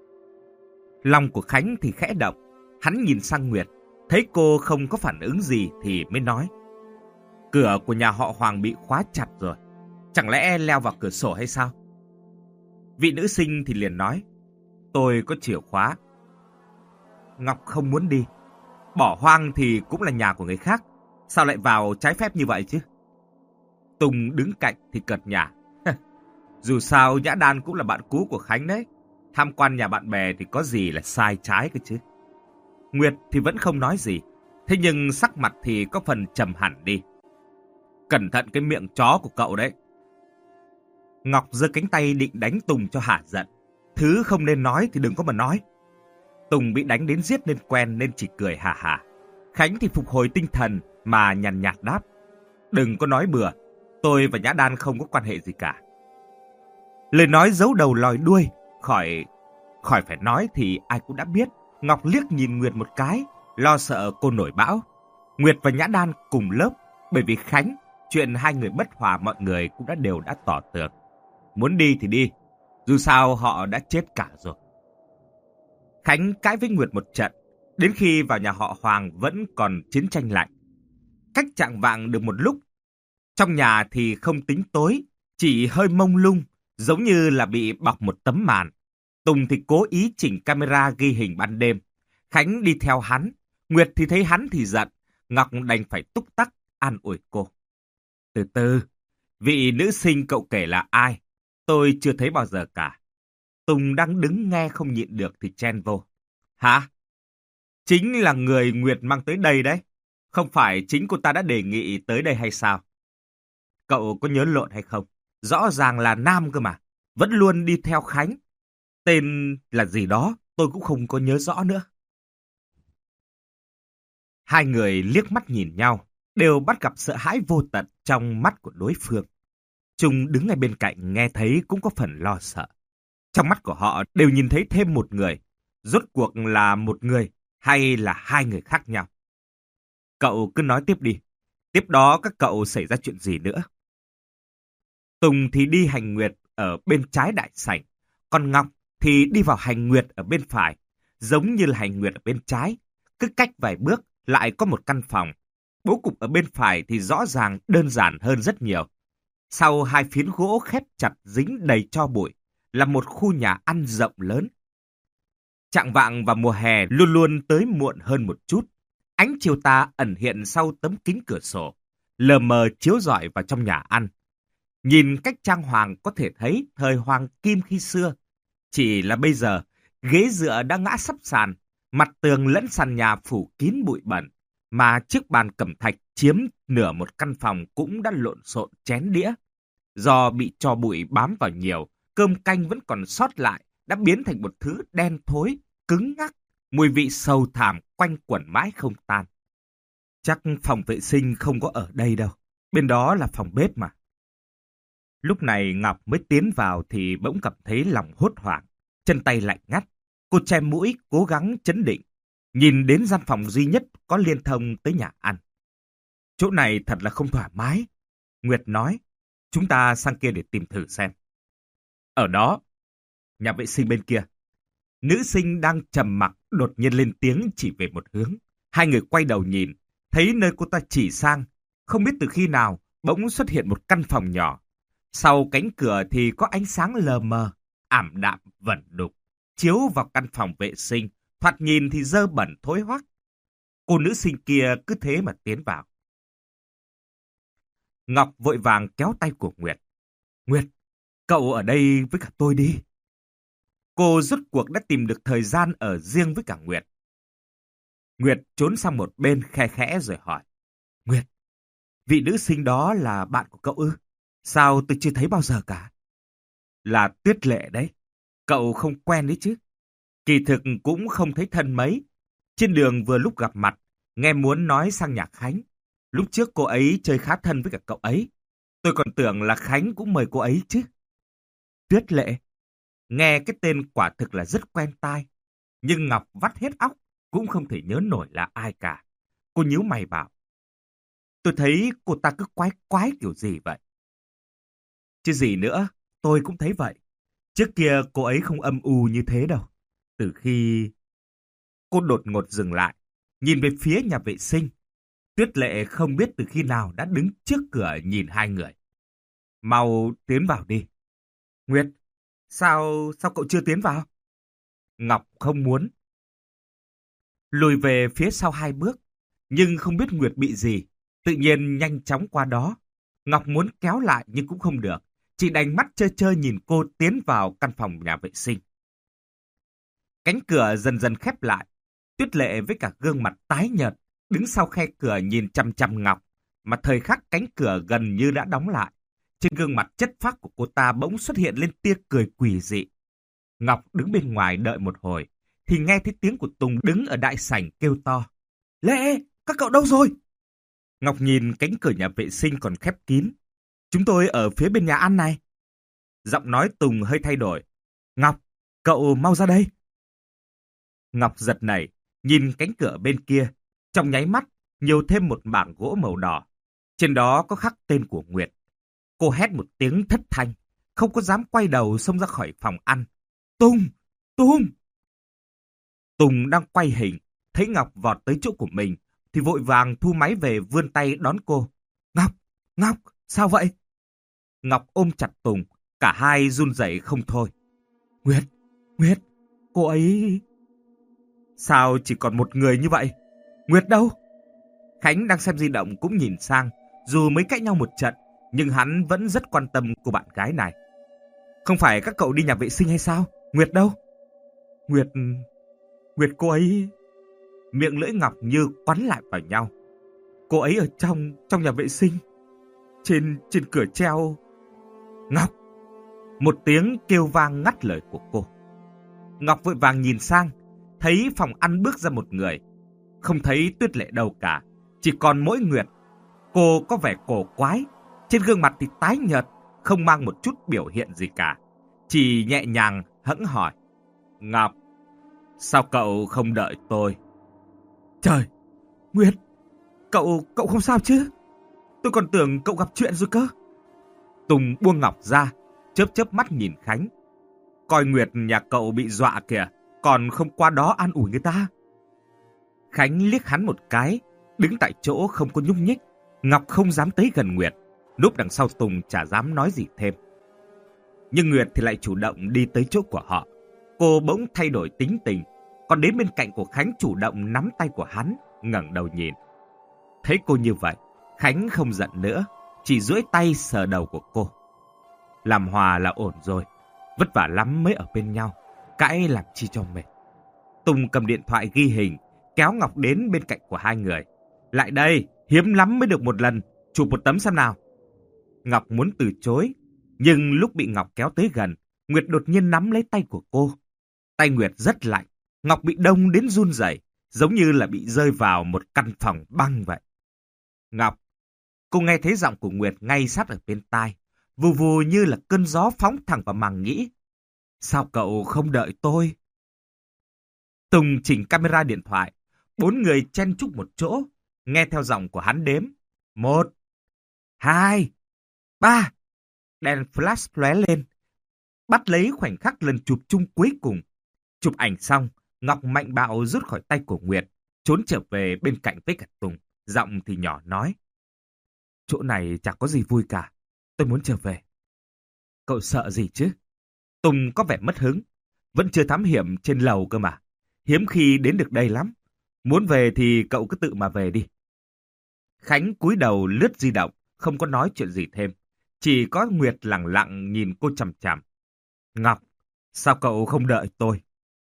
Lòng của Khánh thì khẽ động. Hắn nhìn sang Nguyệt, thấy cô không có phản ứng gì thì mới nói. Cửa của nhà họ Hoàng bị khóa chặt rồi. Chẳng lẽ leo vào cửa sổ hay sao? Vị nữ sinh thì liền nói. Tôi có chìa khóa. Ngọc không muốn đi. Bỏ hoang thì cũng là nhà của người khác. Sao lại vào trái phép như vậy chứ? Tùng đứng cạnh thì cợt nhả. Dù sao Nhã Đan cũng là bạn cũ của Khánh đấy. Tham quan nhà bạn bè thì có gì là sai trái cơ chứ. Nguyệt thì vẫn không nói gì. Thế nhưng sắc mặt thì có phần trầm hẳn đi. Cẩn thận cái miệng chó của cậu đấy. Ngọc giơ cánh tay định đánh Tùng cho hả giận. Thứ không nên nói thì đừng có mà nói. Tùng bị đánh đến giết nên quen nên chỉ cười hà hà. Khánh thì phục hồi tinh thần mà nhàn nhạt đáp. Đừng có nói bừa, tôi và Nhã Đan không có quan hệ gì cả. Lời nói giấu đầu lòi đuôi, khỏi phải nói thì ai cũng đã biết. Ngọc liếc nhìn Nguyệt một cái, lo sợ cô nổi bão. Nguyệt và Nhã Đan cùng lớp, bởi vì Khánh, chuyện hai người bất hòa mọi người cũng đều đã tỏ tường. Muốn đi thì đi, dù sao họ đã chết cả rồi. Khánh cãi với Nguyệt một trận, đến khi vào nhà họ Hoàng vẫn còn chiến tranh lạnh. Cách chạng vạng được một lúc, trong nhà thì không tính tối, chỉ hơi mông lung, giống như là bị bọc một tấm màn. Tùng thì cố ý chỉnh camera ghi hình ban đêm. Khánh đi theo hắn, Nguyệt thì thấy hắn thì giận, Ngọc đành phải túc tắc an ủi cô. Từ từ, vị nữ sinh cậu kể là ai? Tôi chưa thấy bao giờ cả. Tùng đang đứng nghe không nhịn được thì chen vô. Hả? Chính là người Nguyệt mang tới đây đấy. Không phải chính cô ta đã đề nghị tới đây hay sao? Cậu có nhớ lộn hay không? Rõ ràng là nam cơ mà. Vẫn luôn đi theo Khánh. Tên là gì đó, tôi cũng không có nhớ rõ nữa. Hai người liếc mắt nhìn nhau, đều bắt gặp sợ hãi vô tận trong mắt của đối phương. Trung đứng ngay bên cạnh nghe thấy cũng có phần lo sợ. Trong mắt của họ đều nhìn thấy thêm một người. Rốt cuộc là một người hay là hai người khác nhau? Cậu cứ nói tiếp đi. Tiếp đó các cậu xảy ra chuyện gì nữa? Tùng thì đi hành nguyệt ở bên trái đại sảnh. Còn Ngọc thì đi vào hành nguyệt ở bên phải. Giống như là hành nguyệt ở bên trái. Cứ cách vài bước lại có một căn phòng. Bố cục ở bên phải thì rõ ràng đơn giản hơn rất nhiều. Sau hai phiến gỗ khép chặt dính đầy tro bụi là một khu nhà ăn rộng lớn. Chạng vạng vào mùa hè luôn luôn tới muộn hơn một chút. Ánh chiều tà ẩn hiện sau tấm kính cửa sổ, lờ mờ chiếu rọi vào trong nhà ăn. Nhìn cách trang hoàng có thể thấy thời Hoàng Kim khi xưa. Chỉ là bây giờ, ghế dựa đã ngã sắp sàn, mặt tường lẫn sàn nhà phủ kín bụi bẩn, mà chiếc bàn cẩm thạch chiếm nửa một căn phòng cũng đã lộn xộn chén đĩa. Do bị tro bụi bám vào nhiều, cơm canh vẫn còn sót lại, đã biến thành một thứ đen thối, cứng ngắc, mùi vị sầu thảm quanh quẩn mãi không tan. Chắc phòng vệ sinh không có ở đây đâu, bên đó là phòng bếp mà. Lúc này Ngọc mới tiến vào thì bỗng cảm thấy lòng hốt hoảng, chân tay lạnh ngắt. Cô che mũi, cố gắng trấn định, nhìn đến gian phòng duy nhất có liên thông tới nhà ăn. Chỗ này thật là không thoải mái. Nguyệt nói, chúng ta sang kia để tìm thử xem. Ở đó, nhà vệ sinh bên kia. Nữ sinh đang trầm mặc đột nhiên lên tiếng chỉ về một hướng. Hai người quay đầu nhìn, thấy nơi cô ta chỉ sang. Không biết từ khi nào, bỗng xuất hiện một căn phòng nhỏ. Sau cánh cửa thì có ánh sáng lờ mờ, ảm đạm vẩn đục, chiếu vào căn phòng vệ sinh, thoạt nhìn thì dơ bẩn thối hoắc. Cô nữ sinh kia cứ thế mà tiến vào. Ngọc vội vàng kéo tay của Nguyệt. Nguyệt, cậu ở đây với cả tôi đi. Cô rốt cuộc đã tìm được thời gian ở riêng với cả Nguyệt. Nguyệt trốn sang một bên khe khẽ rồi hỏi. Nguyệt, vị nữ sinh đó là bạn của cậu ư? Sao tôi chưa thấy bao giờ cả? Là Tuyết Lệ đấy. Cậu không quen đấy chứ. Kỳ thực cũng không thấy thân mấy. Trên đường vừa lúc gặp mặt, nghe muốn nói sang nhà Khánh. Lúc trước cô ấy chơi khá thân với cả cậu ấy. Tôi còn tưởng là Khánh cũng mời cô ấy chứ. Tuyết Lệ. Nghe cái tên quả thực là rất quen tai. Nhưng Ngọc vắt hết óc, cũng không thể nhớ nổi là ai cả. Cô nhíu mày bảo. Tôi thấy cô ta cứ quái quái kiểu gì vậy? Chứ gì nữa, tôi cũng thấy vậy. Trước kia cô ấy không âm u như thế đâu. Từ khi... Cô đột ngột dừng lại, nhìn về phía nhà vệ sinh. Tuyết Lệ không biết từ khi nào đã đứng trước cửa nhìn hai người. Mau tiến vào đi. Nguyệt, sao cậu chưa tiến vào? Ngọc không muốn. Lùi về phía sau hai bước, nhưng không biết Nguyệt bị gì. Tự nhiên nhanh chóng qua đó. Ngọc muốn kéo lại nhưng cũng không được. Chỉ đành mắt trơ trơ nhìn cô tiến vào căn phòng nhà vệ sinh. Cánh cửa dần dần khép lại. Tuyết Lệ với cả gương mặt tái nhợt, đứng sau khe cửa nhìn chằm chằm Ngọc, mà thời khắc cánh cửa gần như đã đóng lại. Trên gương mặt chất phác của cô ta bỗng xuất hiện lên tia cười quỷ dị. Ngọc đứng bên ngoài đợi một hồi, thì nghe thấy tiếng của Tùng đứng ở đại sảnh kêu to. Lệ, các cậu đâu rồi? Ngọc nhìn cánh cửa nhà vệ sinh còn khép kín. Chúng tôi ở phía bên nhà ăn này. Giọng nói Tùng hơi thay đổi. Ngọc, cậu mau ra đây. Ngọc giật nảy, nhìn cánh cửa bên kia. Trong nháy mắt, nhiều thêm một mảng gỗ màu đỏ. Trên đó có khắc tên của Nguyệt. Cô hét một tiếng thất thanh, không có dám quay đầu xông ra khỏi phòng ăn. Tùng! Tùng! Tùng đang quay hình, thấy Ngọc vọt tới chỗ của mình, thì vội vàng thu máy về vươn tay đón cô. Ngọc! Ngọc! Sao vậy? Ngọc ôm chặt Tùng, cả hai run rẩy không thôi. Nguyệt! Nguyệt! Cô ấy... Sao chỉ còn một người như vậy? Nguyệt đâu? Khánh đang xem di động cũng nhìn sang, dù mới cãi nhau một trận, nhưng hắn vẫn rất quan tâm cô bạn gái này. Không phải các cậu đi nhà vệ sinh hay sao? Nguyệt đâu? Nguyệt cô ấy... Miệng lưỡi Ngọc như quắn lại vào nhau. Cô ấy ở trong nhà vệ sinh. Trên cửa treo... Ngọc! Một tiếng kêu vang ngắt lời của cô. Ngọc vội vàng nhìn sang, thấy phòng ăn bước ra một người. Không thấy Tuyết Lệ đâu cả, chỉ còn mỗi Nguyệt. Cô có vẻ cổ quái, trên gương mặt thì tái nhợt, không mang một chút biểu hiện gì cả. Chỉ nhẹ nhàng hững hỏi. Ngọc, sao cậu không đợi tôi? Trời, Nguyệt, cậu không sao chứ? Tôi còn tưởng cậu gặp chuyện rồi cơ. Tùng buông Ngọc ra, chớp mắt nhìn Khánh. Coi Nguyệt nhà cậu bị dọa kìa, còn không qua đó an ủi người ta. Khánh liếc hắn một cái, đứng tại chỗ không có nhúc nhích. Ngọc không dám tới gần Nguyệt, núp đằng sau Tùng chả dám nói gì thêm. Nhưng Nguyệt thì lại chủ động đi tới chỗ của họ. Cô bỗng thay đổi tính tình, còn đến bên cạnh của Khánh chủ động nắm tay của hắn, ngẩng đầu nhìn. Thấy cô như vậy, Khánh không giận nữa, chỉ duỗi tay sờ đầu của cô. Làm hòa là ổn rồi, vất vả lắm mới ở bên nhau, cãi làm chi cho mệt. Tùng cầm điện thoại ghi hình, kéo Ngọc đến bên cạnh của hai người. Lại đây, hiếm lắm mới được một lần, chụp một tấm xem nào. Ngọc muốn từ chối, nhưng lúc bị Ngọc kéo tới gần, Nguyệt đột nhiên nắm lấy tay của cô. Tay Nguyệt rất lạnh, Ngọc bị đông đến run rẩy, giống như là bị rơi vào một căn phòng băng vậy. Ngọc, cô nghe thấy giọng của Nguyệt ngay sát ở bên tai, vù vù như là cơn gió phóng thẳng vào màng nhĩ. Sao cậu không đợi tôi? Tùng chỉnh camera điện thoại, 4 người chen chúc một chỗ, nghe theo giọng của hắn đếm. 1, 2, 3. Đèn flash lóe lên, bắt lấy khoảnh khắc lần chụp chung cuối cùng. Chụp ảnh xong, Ngọc mạnh bạo rút khỏi tay của Nguyệt, trốn trở về bên cạnh với cả Tùng, giọng thì nhỏ nói. Chỗ này chẳng có gì vui cả, tôi muốn trở về. Cậu sợ gì chứ? Tùng có vẻ mất hứng, vẫn chưa thám hiểm trên lầu cơ mà. Hiếm khi đến được đây lắm. Muốn về thì cậu cứ tự mà về đi. Khánh cúi đầu lướt di động, không có nói chuyện gì thêm. Chỉ có Nguyệt lẳng lặng nhìn cô chằm chằm. Ngọc, sao cậu không đợi tôi?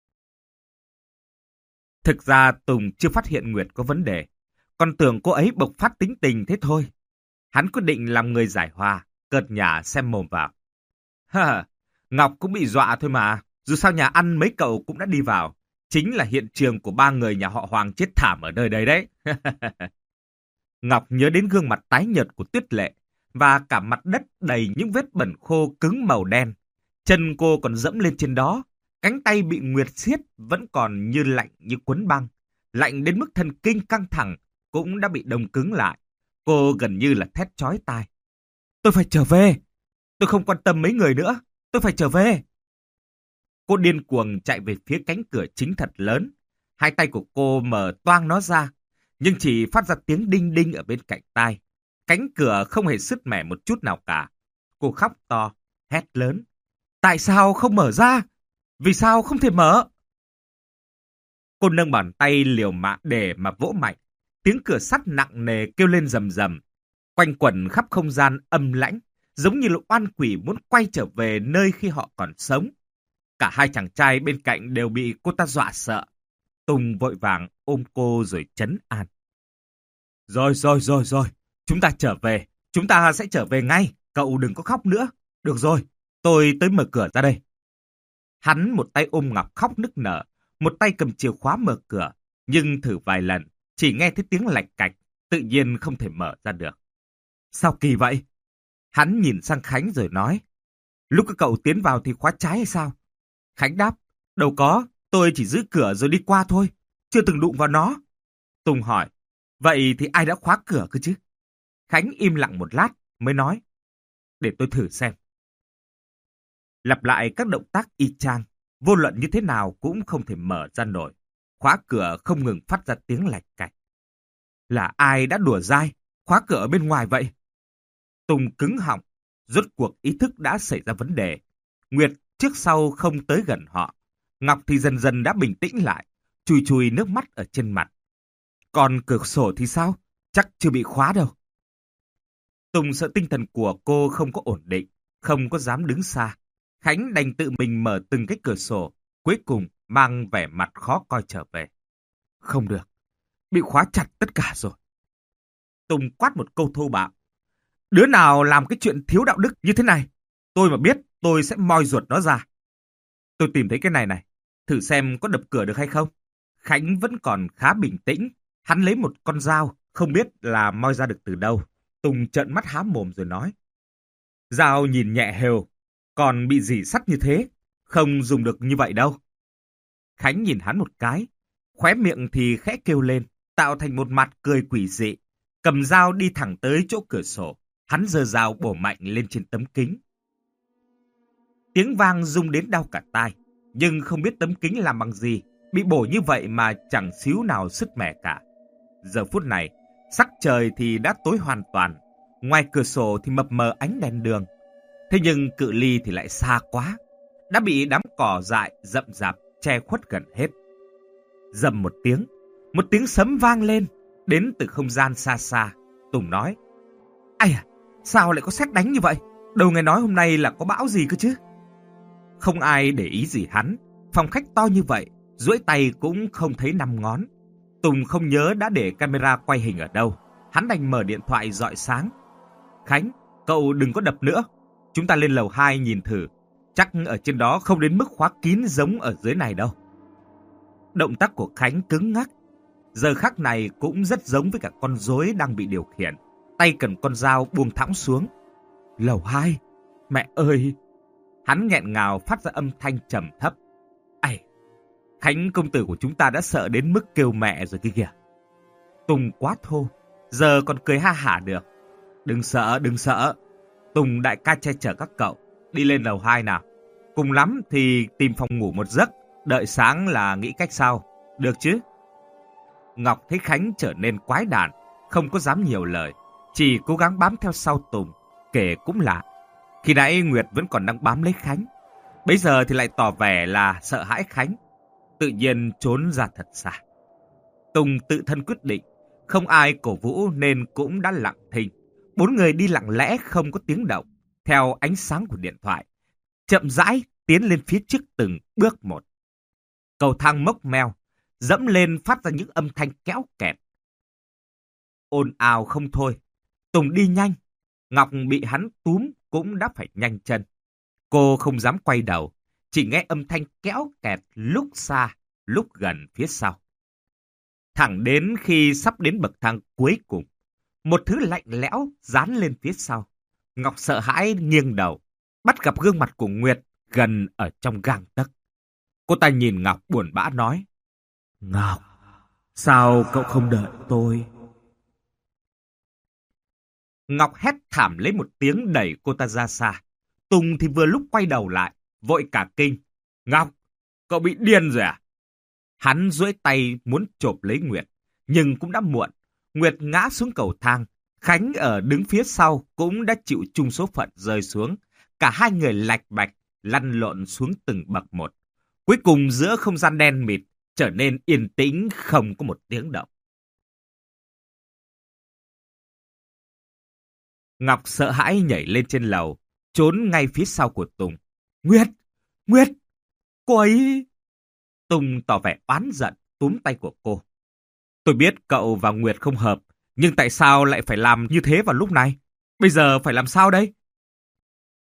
Thực ra Tùng chưa phát hiện Nguyệt có vấn đề. Còn tưởng cô ấy bộc phát tính tình thế thôi. Hắn quyết định làm người giải hòa, cợt nhả xem mồm vào. Ha, Ngọc cũng bị dọa thôi mà. Dù sao nhà ăn mấy cậu cũng đã đi vào. Chính là hiện trường của 3 người nhà họ Hoàng chết thảm ở nơi đây đấy. Ngọc nhớ đến gương mặt tái nhợt của Tuyết Lệ và cả mặt đất đầy những vết bẩn khô cứng màu đen. Chân cô còn dẫm lên trên đó. Cánh tay bị Nguyệt siết vẫn còn như lạnh như cuốn băng. Lạnh đến mức thần kinh căng thẳng cũng đã bị đông cứng lại. Cô gần như là thét chói tai. Tôi phải trở về. Tôi không quan tâm mấy người nữa. Tôi phải trở về. Cô điên cuồng chạy về phía cánh cửa chính thật lớn. Hai tay của cô mở toang nó ra, nhưng chỉ phát ra tiếng đinh đinh ở bên cạnh tai. Cánh cửa không hề sứt mẻ một chút nào cả. Cô khóc to, hét lớn. Tại sao không mở ra? Vì sao không thể mở? Cô nâng bàn tay liều mạng để mà vỗ mạnh. Tiếng cửa sắt nặng nề kêu lên rầm rầm. Quanh quẩn khắp không gian âm lãnh, giống như là oan quỷ muốn quay trở về nơi khi họ còn sống. Cả hai chàng trai bên cạnh đều bị cô ta dọa sợ. Tùng vội vàng ôm cô rồi trấn an. Rồi, chúng ta trở về. Chúng ta sẽ trở về ngay. cậu đừng có khóc nữa. Được rồi, tôi tới mở cửa ra đây. Hắn một tay ôm Ngọc khóc nức nở, một tay cầm chìa khóa mở cửa, nhưng thử vài lần, chỉ nghe thấy tiếng lạch cạch, tự nhiên không thể mở ra được. Sao kỳ vậy? Hắn nhìn sang Khánh rồi nói, lúc các cậu tiến vào thì khóa trái hay sao? Khánh đáp, đâu có, tôi chỉ giữ cửa rồi đi qua thôi, chưa từng đụng vào nó. Tùng hỏi, vậy thì ai đã khóa cửa cơ chứ? Khánh im lặng một lát mới nói, để tôi thử xem. Lặp lại các động tác y chang, vô luận như thế nào cũng không thể mở ra nổi. Khóa cửa không ngừng phát ra tiếng lạch cạch. Là ai đã đùa dai, khóa cửa ở bên ngoài vậy? Tùng cứng họng, rốt cuộc ý thức đã xảy ra vấn đề. Nguyệt trước sau không tới gần họ. Ngọc thì dần dần đã bình tĩnh lại, chùi chùi nước mắt ở trên mặt. Còn cửa sổ thì sao? Chắc chưa bị khóa đâu. Tùng sợ tinh thần của cô không có ổn định, không có dám đứng xa. Khánh đành tự mình mở từng cái cửa sổ, cuối cùng mang vẻ mặt khó coi trở về. Không được, bị khóa chặt tất cả rồi. Tùng quát một câu thô bạo. Đứa nào làm cái chuyện thiếu đạo đức như thế này? Tôi mà biết, tôi sẽ moi ruột nó ra. Tôi tìm thấy cái này này, thử xem có đập cửa được hay không. Khánh vẫn còn khá bình tĩnh. Hắn lấy một con dao, không biết là moi ra được từ đâu. Tùng trợn mắt há mồm rồi nói. Dao nhìn nhẹ hều, còn bị dỉ sắt như thế, không dùng được như vậy đâu. Khánh nhìn hắn một cái, khóe miệng thì khẽ kêu lên, tạo thành một mặt cười quỷ dị. Cầm dao đi thẳng tới chỗ cửa sổ, hắn giơ dao bổ mạnh lên trên tấm kính. Tiếng vang rung đến đau cả tai, nhưng không biết tấm kính làm bằng gì, bị bổ như vậy mà chẳng xíu nào sứt mẻ cả. Giờ phút này, sắc trời thì đã tối hoàn toàn, ngoài cửa sổ thì mập mờ ánh đèn đường. Thế nhưng cự ly thì lại xa quá, đã bị đám cỏ dại rậm rạp che khuất gần hết. Rầm một tiếng sấm vang lên, đến từ không gian xa xa. Tùng nói, ai à, sao lại có sét đánh như vậy? Đâu nghe nói hôm nay là có bão gì cơ chứ? Không ai để ý gì hắn, phòng khách to như vậy, duỗi tay cũng không thấy 5 ngón. Tùng không nhớ đã để camera quay hình ở đâu, hắn đành mở điện thoại rọi sáng. Khánh, cậu đừng có đập nữa, chúng ta lên lầu 2 nhìn thử, chắc ở trên đó không đến mức khóa kín giống ở dưới này đâu. Động tác của Khánh cứng ngắc, giờ khắc này cũng rất giống với cả con rối đang bị điều khiển, tay cầm con dao buông thõng xuống. Lầu 2, mẹ ơi! Hắn nghẹn ngào phát ra âm thanh trầm thấp. Ây, Khánh công tử của chúng ta đã sợ đến mức kêu mẹ rồi kia kìa. Tùng quá thô, giờ còn cười ha hả được. Đừng sợ. Tùng đại ca che chở các cậu, đi lên lầu 2 nào. Cùng lắm thì tìm phòng ngủ một giấc, đợi sáng là nghĩ cách sau, được chứ? Ngọc thấy Khánh trở nên quái đản, không có dám nhiều lời, chỉ cố gắng bám theo sau Tùng. Kể cũng lạ, khi nãy Nguyệt vẫn còn đang bám lấy Khánh, bây giờ thì lại tỏ vẻ là sợ hãi Khánh, tự nhiên trốn ra thật xa. Tùng tự thân quyết định, không ai cổ vũ nên cũng đã lặng thinh. 4 người đi lặng lẽ không có tiếng động, theo ánh sáng của điện thoại, chậm rãi tiến lên phía trước từng bước một. Cầu thang mốc meo, dẫm lên phát ra những âm thanh kéo kẹt. Ồn ào không thôi, Tùng đi nhanh, Ngọc bị hắn túm cũng đã phải nhanh chân. Cô không dám quay đầu, chỉ nghe âm thanh kéo kẹt lúc xa, lúc gần phía sau. Thẳng đến khi sắp đến bậc thang cuối cùng, một thứ lạnh lẽo dán lên phía sau. Ngọc sợ hãi nghiêng đầu, bắt gặp gương mặt của Nguyệt gần ở trong gang tấc. Cô ta nhìn Ngọc buồn bã nói, Ngọc, sao cậu không đợi tôi? Ngọc hét thảm lấy một tiếng đẩy cô ta ra xa. Tùng thì vừa lúc quay đầu lại, vội cả kinh. Ngọc, cậu bị điên rồi à? Hắn duỗi tay muốn chộp lấy Nguyệt, nhưng cũng đã muộn. Nguyệt ngã xuống cầu thang. Khánh ở đứng phía sau cũng đã chịu chung số phận rơi xuống. Cả hai người lạch bạch, lăn lộn xuống từng bậc một. Cuối cùng giữa không gian đen mịt, trở nên yên tĩnh không có một tiếng động. Ngọc sợ hãi nhảy lên trên lầu, trốn ngay phía sau của Tùng. Nguyệt, cô ấy... Tùng tỏ vẻ oán giận, túm tay của cô. Tôi biết cậu và Nguyệt không hợp, nhưng tại sao lại phải làm như thế vào lúc này? Bây giờ phải làm sao đây?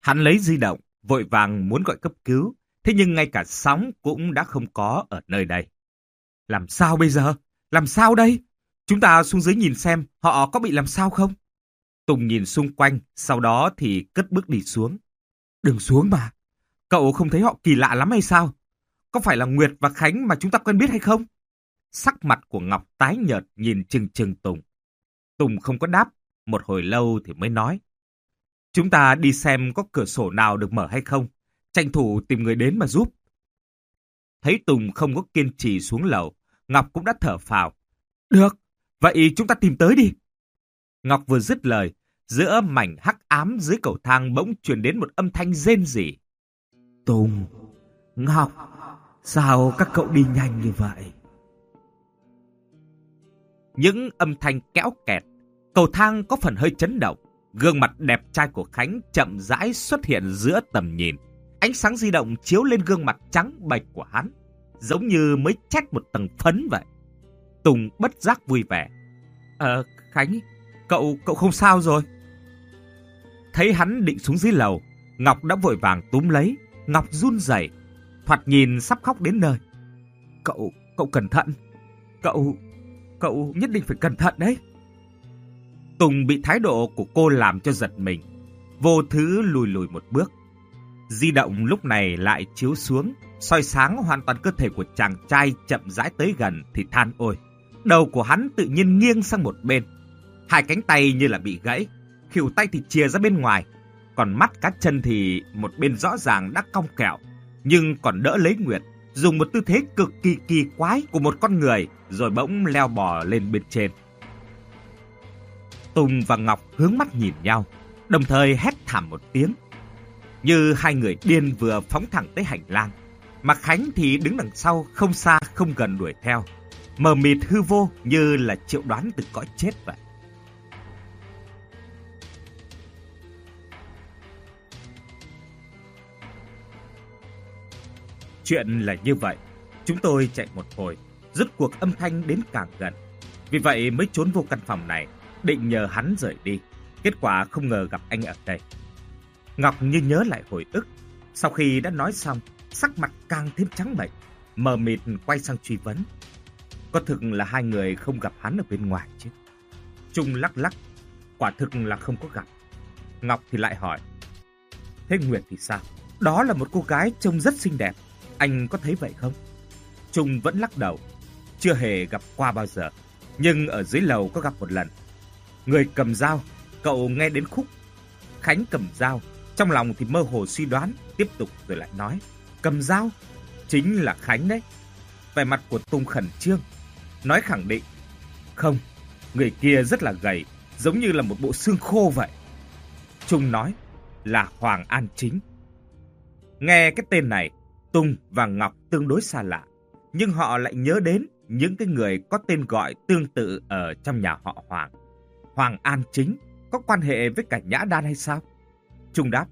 Hắn lấy di động, vội vàng muốn gọi cấp cứu, thế nhưng ngay cả sóng cũng đã không có ở nơi đây. Làm sao bây giờ? Làm sao đây? Chúng ta xuống dưới nhìn xem họ có bị làm sao không? Tùng nhìn xung quanh, sau đó thì cất bước đi xuống. Đừng xuống mà. Cậu không thấy họ kỳ lạ lắm hay sao? Có phải là Nguyệt và Khánh mà chúng ta quen biết hay không? Sắc mặt của Ngọc tái nhợt nhìn chừng chừng Tùng. Tùng không có đáp, một hồi lâu thì mới nói. Chúng ta đi xem có cửa sổ nào được mở hay không, tranh thủ tìm người đến mà giúp. Thấy Tùng không có kiên trì xuống lầu, Ngọc cũng đã thở phào. Được, vậy chúng ta tìm tới đi. Ngọc vừa dứt lời, giữa mảnh hắc ám dưới cầu thang bỗng truyền đến một âm thanh rên rỉ. Tùng, Ngọc, sao các cậu đi nhanh như vậy? Những âm thanh kéo kẹt, cầu thang có phần hơi chấn động. Gương mặt đẹp trai của Khánh chậm rãi xuất hiện giữa tầm nhìn. Ánh sáng di động chiếu lên gương mặt trắng bệch của hắn, giống như mới chét một tầng phấn vậy. Tùng bất giác vui vẻ. Khánh, cậu không sao rồi? Thấy hắn định xuống dưới lầu, Ngọc đã vội vàng túm lấy. Ngọc run rẩy, thoạt nhìn sắp khóc đến nơi. Cậu cẩn thận. Cậu nhất định phải cẩn thận đấy. Tùng bị thái độ của cô làm cho giật mình, vô thứ lùi lùi một bước. Di động lúc này lại chiếu xuống, soi sáng hoàn toàn cơ thể của chàng trai chậm rãi tới gần thì than ôi. Đầu của hắn tự nhiên nghiêng sang một bên, hai cánh tay như là bị gãy, khuỷu tay thì chìa ra bên ngoài, còn mắt cá chân thì một bên rõ ràng đã cong kẹo, nhưng còn đỡ lấy Nguyệt, dùng một tư thế cực kỳ kỳ quái của một con người rồi bỗng leo bò lên bên trên. Tùng và Ngọc hướng mắt nhìn nhau, đồng thời hét thảm một tiếng. Như hai người điên vừa phóng thẳng tới hành lang, mà Khánh thì đứng đằng sau không xa không gần đuổi theo, mờ mịt hư vô như là triệu đoán từ cõi chết vậy. Chuyện là như vậy, chúng tôi chạy một hồi, rốt cuộc âm thanh đến càng gần. Vì vậy mới trốn vô căn phòng này, định nhờ hắn rời đi. Kết quả không ngờ gặp anh ở đây. Ngọc như nhớ lại hồi ức. Sau khi đã nói xong, sắc mặt càng thêm trắng bệch, mờ mịt quay sang truy vấn. Có thực là hai người không gặp hắn ở bên ngoài chứ? Trung lắc lắc, quả thực là không có gặp. Ngọc thì lại hỏi. Thế Nguyệt thì sao? Đó là một cô gái trông rất xinh đẹp, anh có thấy vậy không? Trung vẫn lắc đầu. Chưa hề gặp qua bao giờ, nhưng ở dưới lầu có gặp một lần. Người cầm dao, cậu nghe đến khúc Khánh cầm dao, trong lòng thì mơ hồ suy đoán, tiếp tục rồi lại nói. Cầm dao? Chính là Khánh đấy. Vẻ mặt của Tùng khẩn trương, nói khẳng định. Không, người kia rất là gầy, giống như là một bộ xương khô vậy. Trung nói là Hoàng An Chính. Nghe cái tên này, Tùng và Ngọc tương đối xa lạ, nhưng họ lại nhớ đến những cái người có tên gọi tương tự ở trong nhà họ Hoàng. Hoàng An Chính có quan hệ với cả Nhã Đan hay sao? Trung đáp.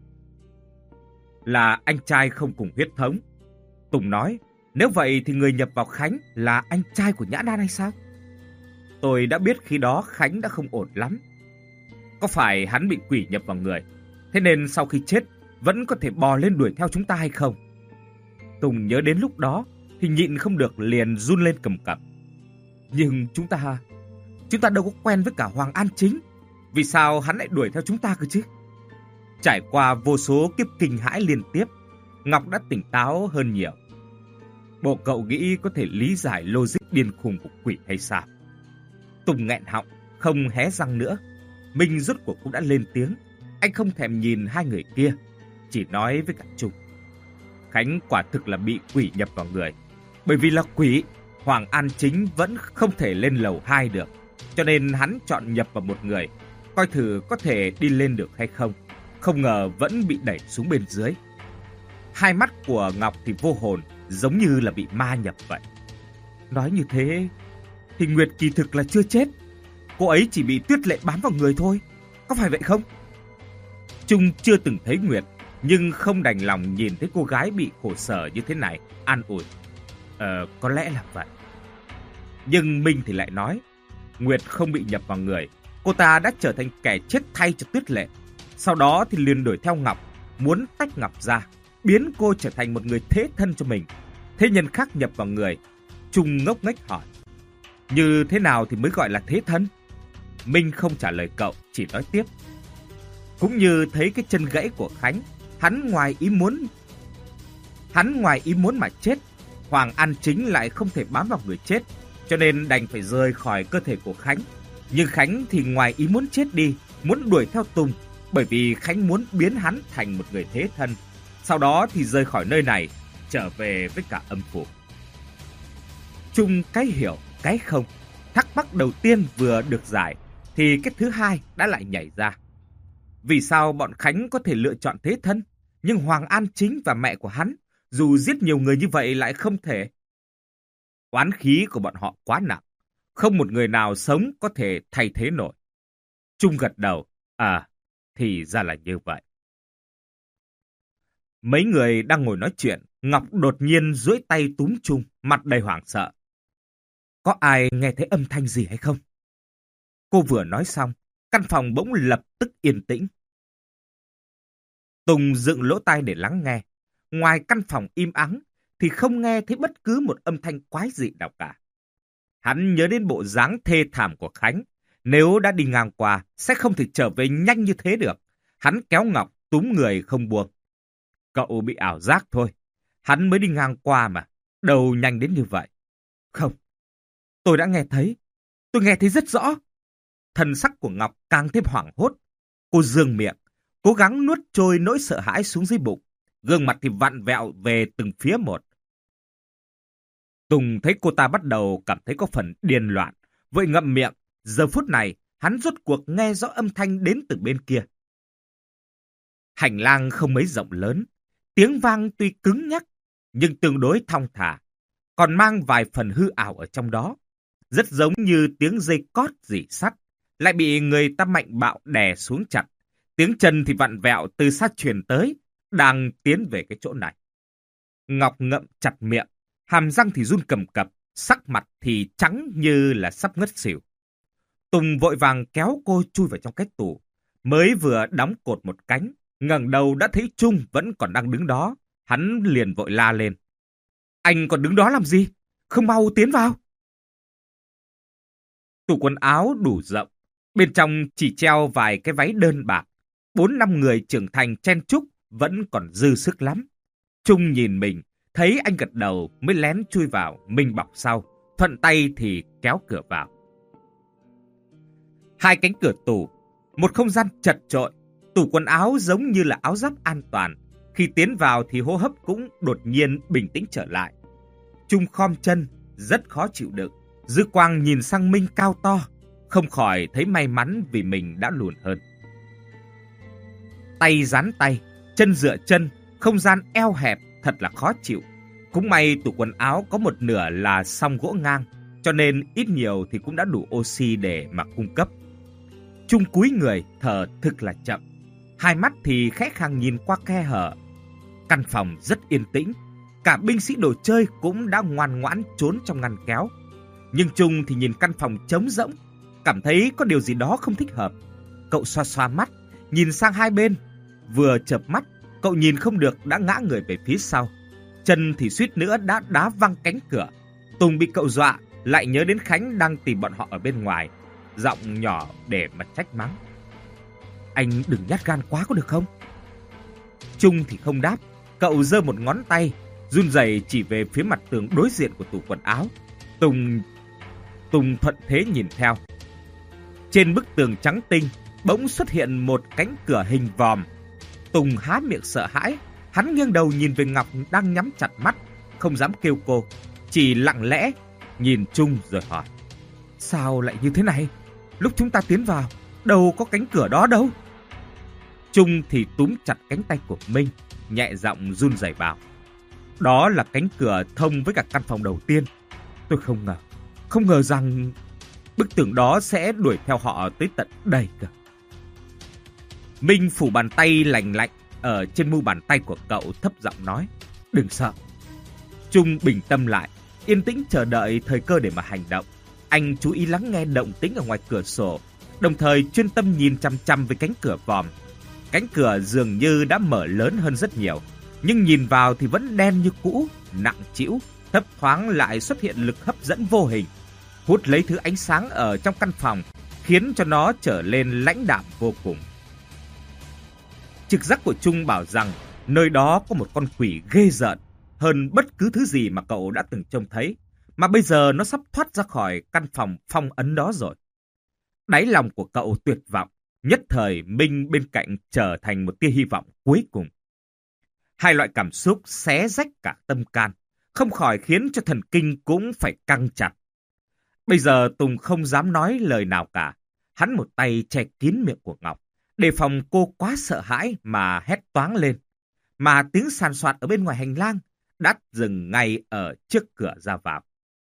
Là anh trai không cùng huyết thống. Tùng nói, nếu vậy thì người nhập vào Khánh là anh trai của Nhã Đan hay sao? Tôi đã biết khi đó Khánh đã không ổn lắm. Có phải hắn bị quỷ nhập vào người, thế nên sau khi chết vẫn có thể bò lên đuổi theo chúng ta hay không? Tùng nhớ đến lúc đó thì nhịn không được liền run lên cầm cập. Nhưng chúng ta đâu có quen với cả Hoàng An Chính. Vì sao hắn lại đuổi theo chúng ta cơ chứ? Trải qua vô số kiếp kinh hãi liên tiếp, Ngọc đã tỉnh táo hơn nhiều. Bộ cậu nghĩ có thể lý giải logic điên khùng của quỷ hay sao? Tùng nghẹn họng, không hé răng nữa. Minh rốt cuộc cũng đã lên tiếng. Anh không thèm nhìn hai người kia, chỉ nói với cả Trung. Khánh quả thực là bị quỷ nhập vào người. Bởi vì là quỷ, Hoàng An Chính vẫn không thể lên lầu 2 được. Cho nên hắn chọn nhập vào một người, coi thử có thể đi lên được hay không. Không ngờ vẫn bị đẩy xuống bên dưới. Hai mắt của Ngọc thì vô hồn, giống như là bị ma nhập vậy. Nói như thế thì Nguyệt kỳ thực là chưa chết. Cô ấy chỉ bị Tuyết Lệ bám vào người thôi. Có phải vậy không? Trung chưa từng thấy Nguyệt, nhưng không đành lòng nhìn thấy cô gái bị khổ sở như thế này, an ủi. Có lẽ là vậy. Nhưng Minh thì lại nói, Nguyệt không bị nhập vào người. Cô ta đã trở thành kẻ chết thay cho Tuyết Lệ. Sau đó thì liền đuổi theo Ngọc, muốn tách Ngọc ra, biến cô trở thành một người thế thân cho mình. Thế nhân khác nhập vào người. Trung ngốc nghếch hỏi, như thế nào thì mới gọi là thế thân? Minh không trả lời cậu, chỉ nói tiếp. Cũng như thấy cái chân gãy của Khánh, hắn ngoài ý muốn mà chết. Hoàng An Chính lại không thể bám vào người chết, cho nên đành phải rời khỏi cơ thể của Khánh. Nhưng Khánh thì ngoài ý muốn chết đi, muốn đuổi theo Tùng, bởi vì Khánh muốn biến hắn thành một người thế thân. Sau đó thì rời khỏi nơi này, trở về với cả âm phủ. Chung cái hiểu, cái không. Thắc mắc đầu tiên vừa được giải, thì cái thứ hai đã lại nhảy ra. Vì sao bọn Khánh có thể lựa chọn thế thân, nhưng Hoàng An Chính và mẹ của hắn, dù giết nhiều người như vậy lại không thể? Oán khí của bọn họ quá nặng, không một người nào sống có thể thay thế nổi. Trung gật đầu, thì ra là như vậy. Mấy người đang ngồi nói chuyện, Ngọc đột nhiên duỗi tay túm Trung, mặt đầy hoảng sợ. Có ai nghe thấy âm thanh gì hay không? Cô vừa nói xong, căn phòng bỗng lập tức yên tĩnh. Tùng dựng lỗ tai để lắng nghe. Ngoài căn phòng im ắng, thì không nghe thấy bất cứ một âm thanh quái dị nào cả. Hắn nhớ đến bộ dáng thê thảm của Khánh. Nếu đã đi ngang qua, sẽ không thể trở về nhanh như thế được. Hắn kéo Ngọc, túm người không buông. Cậu bị ảo giác thôi. Hắn mới đi ngang qua mà. Đâu nhanh đến như vậy. Không. Tôi đã nghe thấy. Tôi nghe thấy rất rõ. Thần sắc của Ngọc càng thêm hoảng hốt. Cô giương miệng, cố gắng nuốt trôi nỗi sợ hãi xuống dưới bụng. Gương mặt thì vặn vẹo về từng phía một. Tùng thấy cô ta bắt đầu cảm thấy có phần điên loạn. Vội ngậm miệng. Giờ phút này, hắn rốt cuộc nghe rõ âm thanh đến từ bên kia. Hành lang không mấy rộng lớn. Tiếng vang tuy cứng nhắc, nhưng tương đối thong thả. Còn mang vài phần hư ảo ở trong đó. Rất giống như tiếng dây cót rỉ sắt, lại bị người ta mạnh bạo đè xuống chặt. Tiếng chân thì vặn vẹo từ xa truyền tới, đang tiến về cái chỗ này. Ngọc ngậm chặt miệng, hàm răng thì run cầm cập, sắc mặt thì trắng như là sắp ngất xỉu. Tùng vội vàng kéo cô chui vào trong cái tủ. Mới vừa đóng cột một cánh, ngẩng đầu đã thấy Trung vẫn còn đang đứng đó. Hắn liền vội la lên. Anh còn đứng đó làm gì? Không mau tiến vào. Tủ quần áo đủ rộng. Bên trong chỉ treo vài cái váy đơn bạc. 4-5 người trưởng thành chen chúc vẫn còn dư sức lắm. Trung nhìn mình, thấy anh gật đầu mới lén chui vào, mình bọc sau. Thuận tay thì kéo cửa vào. Hai cánh cửa tủ, một không gian chật chội. Tủ quần áo giống như là áo giáp an toàn. Khi tiến vào thì hô hấp cũng đột nhiên bình tĩnh trở lại. Trung khom chân, rất khó chịu đựng. Dư quang nhìn sang Minh cao to, không khỏi thấy may mắn vì mình đã lùn hơn. Tay dán tay, chân dựa chân, không gian eo hẹp thật là khó chịu. Cũng may tủ quần áo có một nửa là song gỗ ngang, cho nên ít nhiều thì cũng đã đủ oxy để mà cung cấp. Trung cúi người, thở thực là chậm. Hai mắt thì khẽ khàng nhìn qua khe hở. Căn phòng rất yên tĩnh. Cả binh sĩ đồ chơi cũng đã ngoan ngoãn trốn trong ngăn kéo. Nhưng Trung thì nhìn căn phòng trống rỗng, cảm thấy có điều gì đó không thích hợp. Cậu xoa xoa mắt, nhìn sang hai bên. Vừa chợp mắt, cậu nhìn không được đã ngã người về phía sau. Chân thì suýt nữa đã đá văng cánh cửa. Tùng bị cậu dọa, lại nhớ đến Khánh đang tìm bọn họ ở bên ngoài. Giọng nhỏ để mà trách mắng. Anh đừng nhát gan quá có được không? Trung thì không đáp. Cậu giơ một ngón tay, run rẩy chỉ về phía mặt tường đối diện của tủ quần áo. Tùng thuận thế nhìn theo. Trên bức tường trắng tinh bỗng xuất hiện một cánh cửa hình vòm. Tùng há miệng sợ hãi. Hắn nghiêng đầu nhìn về Ngọc đang nhắm chặt mắt, không dám kêu cô, chỉ lặng lẽ nhìn Trung rồi hỏi. Sao lại như thế này? Lúc chúng ta tiến vào, đâu có cánh cửa đó đâu. Trung thì túm chặt cánh tay của Minh, nhẹ giọng run rẩy bảo. Đó là cánh cửa thông với cả căn phòng đầu tiên. Tôi không ngờ rằng bức tường đó sẽ đuổi theo họ tới tận đây cơ. Minh phủ bàn tay lành lạnh ở trên mu bàn tay của cậu, thấp giọng nói. Đừng sợ. Trung bình tâm lại, yên tĩnh chờ đợi thời cơ để mà hành động. Anh chú ý lắng nghe động tĩnh ở ngoài cửa sổ, đồng thời chuyên tâm nhìn chăm chăm với cánh cửa vòm. Cánh cửa dường như đã mở lớn hơn rất nhiều, nhưng nhìn vào thì vẫn đen như cũ, nặng trĩu, thấp thoáng lại xuất hiện lực hấp dẫn vô hình, hút lấy thứ ánh sáng ở trong căn phòng, khiến cho nó trở lên lãnh đạm vô cùng. Trực giác của Trung bảo rằng nơi đó có một con quỷ ghê rợn hơn bất cứ thứ gì mà cậu đã từng trông thấy, mà bây giờ nó sắp thoát ra khỏi căn phòng phong ấn đó rồi. Đáy lòng của cậu tuyệt vọng, nhất thời Minh bên cạnh trở thành một tia hy vọng cuối cùng. Hai loại cảm xúc xé rách cả tâm can, không khỏi khiến cho thần kinh cũng phải căng chặt. Bây giờ Tùng không dám nói lời nào cả. Hắn một tay che kín miệng của Ngọc, đề phòng cô quá sợ hãi mà hét toáng lên. Mà tiếng sàn soạt ở bên ngoài hành lang đã dừng ngay ở trước cửa ra vào.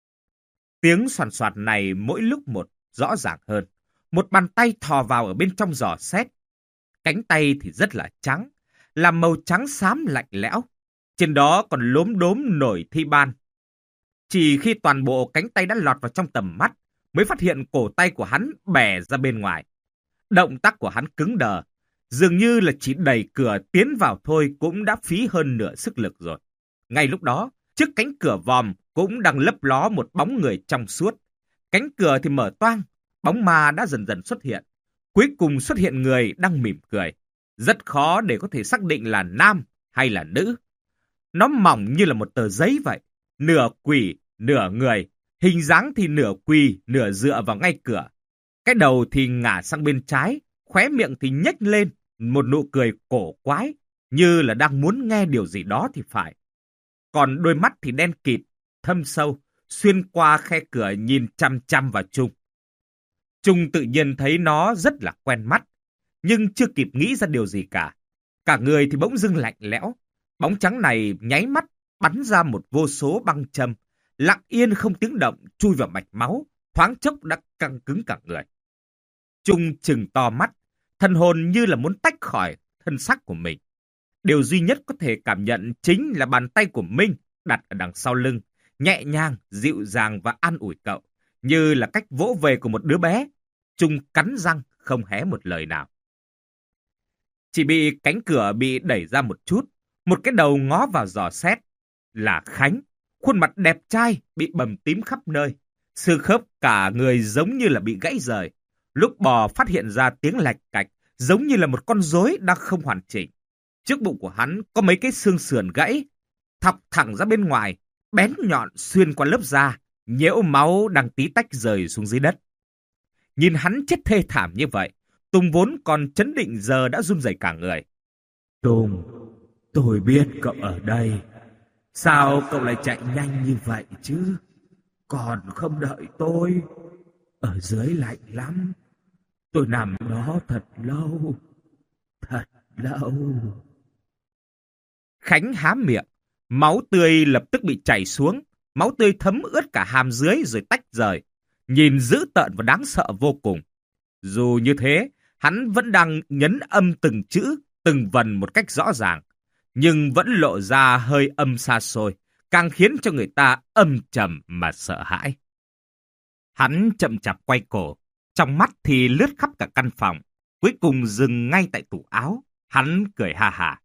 Tiếng soàn soạt này mỗi lúc một rõ ràng hơn. Một bàn tay thò vào ở bên trong giò xét. Cánh tay thì rất là trắng, là màu trắng xám lạnh lẽo. Trên đó còn lốm đốm nổi thi ban. Chỉ khi toàn bộ cánh tay đã lọt vào trong tầm mắt, mới phát hiện cổ tay của hắn bẻ ra bên ngoài. Động tác của hắn cứng đờ, dường như là chỉ đẩy cửa tiến vào thôi cũng đã phí hơn nửa sức lực rồi. Ngay lúc đó, trước cánh cửa vòm cũng đang lấp ló một bóng người trong suốt. Cánh cửa thì mở toang, bóng ma đã dần dần xuất hiện. Cuối cùng xuất hiện người đang mỉm cười. Rất khó để có thể xác định là nam hay là nữ. Nó mỏng như là một tờ giấy vậy, nửa quỷ, nửa người, hình dáng thì nửa quỳ, nửa dựa vào ngay cửa. Cái đầu thì ngả sang bên trái, khóe miệng thì nhếch lên, một nụ cười cổ quái, như là đang muốn nghe điều gì đó thì phải. Còn đôi mắt thì đen kịt, thâm sâu, xuyên qua khe cửa nhìn chăm chăm vào Trung. Trung tự nhiên thấy nó rất là quen mắt, nhưng chưa kịp nghĩ ra điều gì cả. Cả người thì bỗng dưng lạnh lẽo, bóng trắng này nháy mắt bắn ra một vô số băng châm, lặng yên không tiếng động chui vào mạch máu, thoáng chốc đã căng cứng cả người. Trung trừng to mắt, thần hồn như là muốn tách khỏi thân xác của mình. Điều duy nhất có thể cảm nhận chính là bàn tay của Minh đặt ở đằng sau lưng, nhẹ nhàng, dịu dàng và an ủi cậu, như là cách vỗ về của một đứa bé. Trung cắn răng không hé một lời nào. Chỉ bị cánh cửa bị đẩy ra một chút, một cái đầu ngó vào dò xét. Là Khánh, khuôn mặt đẹp trai bị bầm tím khắp nơi, xương khớp cả người giống như là bị gãy rời. Lúc bò phát hiện ra tiếng lạch cạch, giống như là một con rối đang không hoàn chỉnh. Trước bụng của hắn có mấy cái xương sườn gãy, thọc thẳng ra bên ngoài, bén nhọn xuyên qua lớp da, nhễu máu đang tí tách rơi xuống dưới đất. Nhìn hắn chết thê thảm như vậy, Tùng vốn còn chấn định giờ đã run rẩy cả người. Tùng, tôi biết cậu ở đây. Sao cậu lại chạy nhanh như vậy chứ? Còn không đợi tôi. Ở dưới lạnh lắm. Tôi nằm đó thật lâu. Thật lâu. Khánh há miệng, máu tươi lập tức bị chảy xuống. Máu tươi thấm ướt cả hàm dưới rồi tách rời. Nhìn dữ tợn và đáng sợ vô cùng. Dù như thế, hắn vẫn đang nhấn âm từng chữ, từng vần một cách rõ ràng. Nhưng vẫn lộ ra hơi âm xa xôi, càng khiến cho người ta âm trầm mà sợ hãi. Hắn chậm chạp quay cổ, trong mắt thì lướt khắp cả căn phòng, cuối cùng dừng ngay tại tủ áo. Hắn cười ha hả.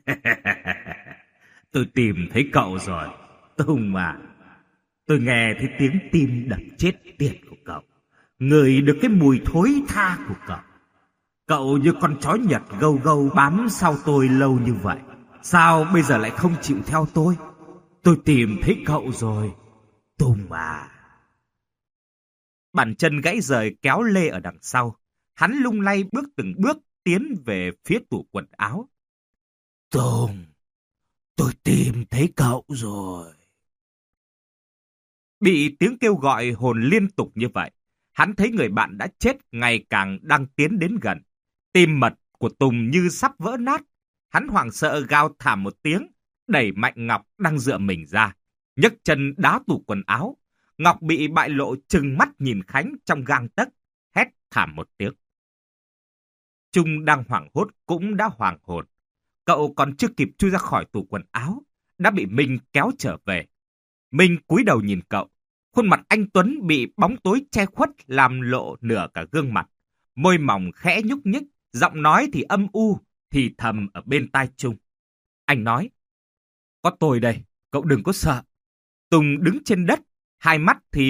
Tôi tìm thấy cậu rồi, Tùng à. Tôi nghe thấy tiếng tim đập chết tiệt của cậu, ngửi được cái mùi thối tha của cậu. Cậu như con chó Nhật gâu gâu bám sau tôi lâu như vậy. Sao bây giờ lại không chịu theo tôi? Tôi tìm thấy cậu rồi, Tùng à. Bàn chân gãy rời kéo lê ở đằng sau. Hắn lung lay bước từng bước tiến về phía tủ quần áo. Tùng, tôi tìm thấy cậu rồi. Bị tiếng kêu gọi hồn liên tục như vậy, hắn thấy người bạn đã chết ngày càng đang tiến đến gần. Tim mật của Tùng như sắp vỡ nát. Hắn hoảng sợ gào thảm một tiếng, đẩy mạnh Ngọc đang dựa mình ra, nhấc chân đá tủ quần áo. Ngọc bị bại lộ trừng mắt nhìn Khánh trong gang tấc, hét thảm một tiếng. Trung đang hoảng hốt cũng đã hoàng hồn. Cậu còn chưa kịp chui ra khỏi tủ quần áo, đã bị Minh kéo trở về. Minh cúi đầu nhìn cậu, khuôn mặt anh Tuấn bị bóng tối che khuất làm lộ nửa cả gương mặt. Môi mỏng khẽ nhúc nhích, giọng nói thì âm u, thì thầm ở bên tai Trung. Anh nói, có tôi đây, cậu đừng có sợ. Tùng đứng trên đất, hai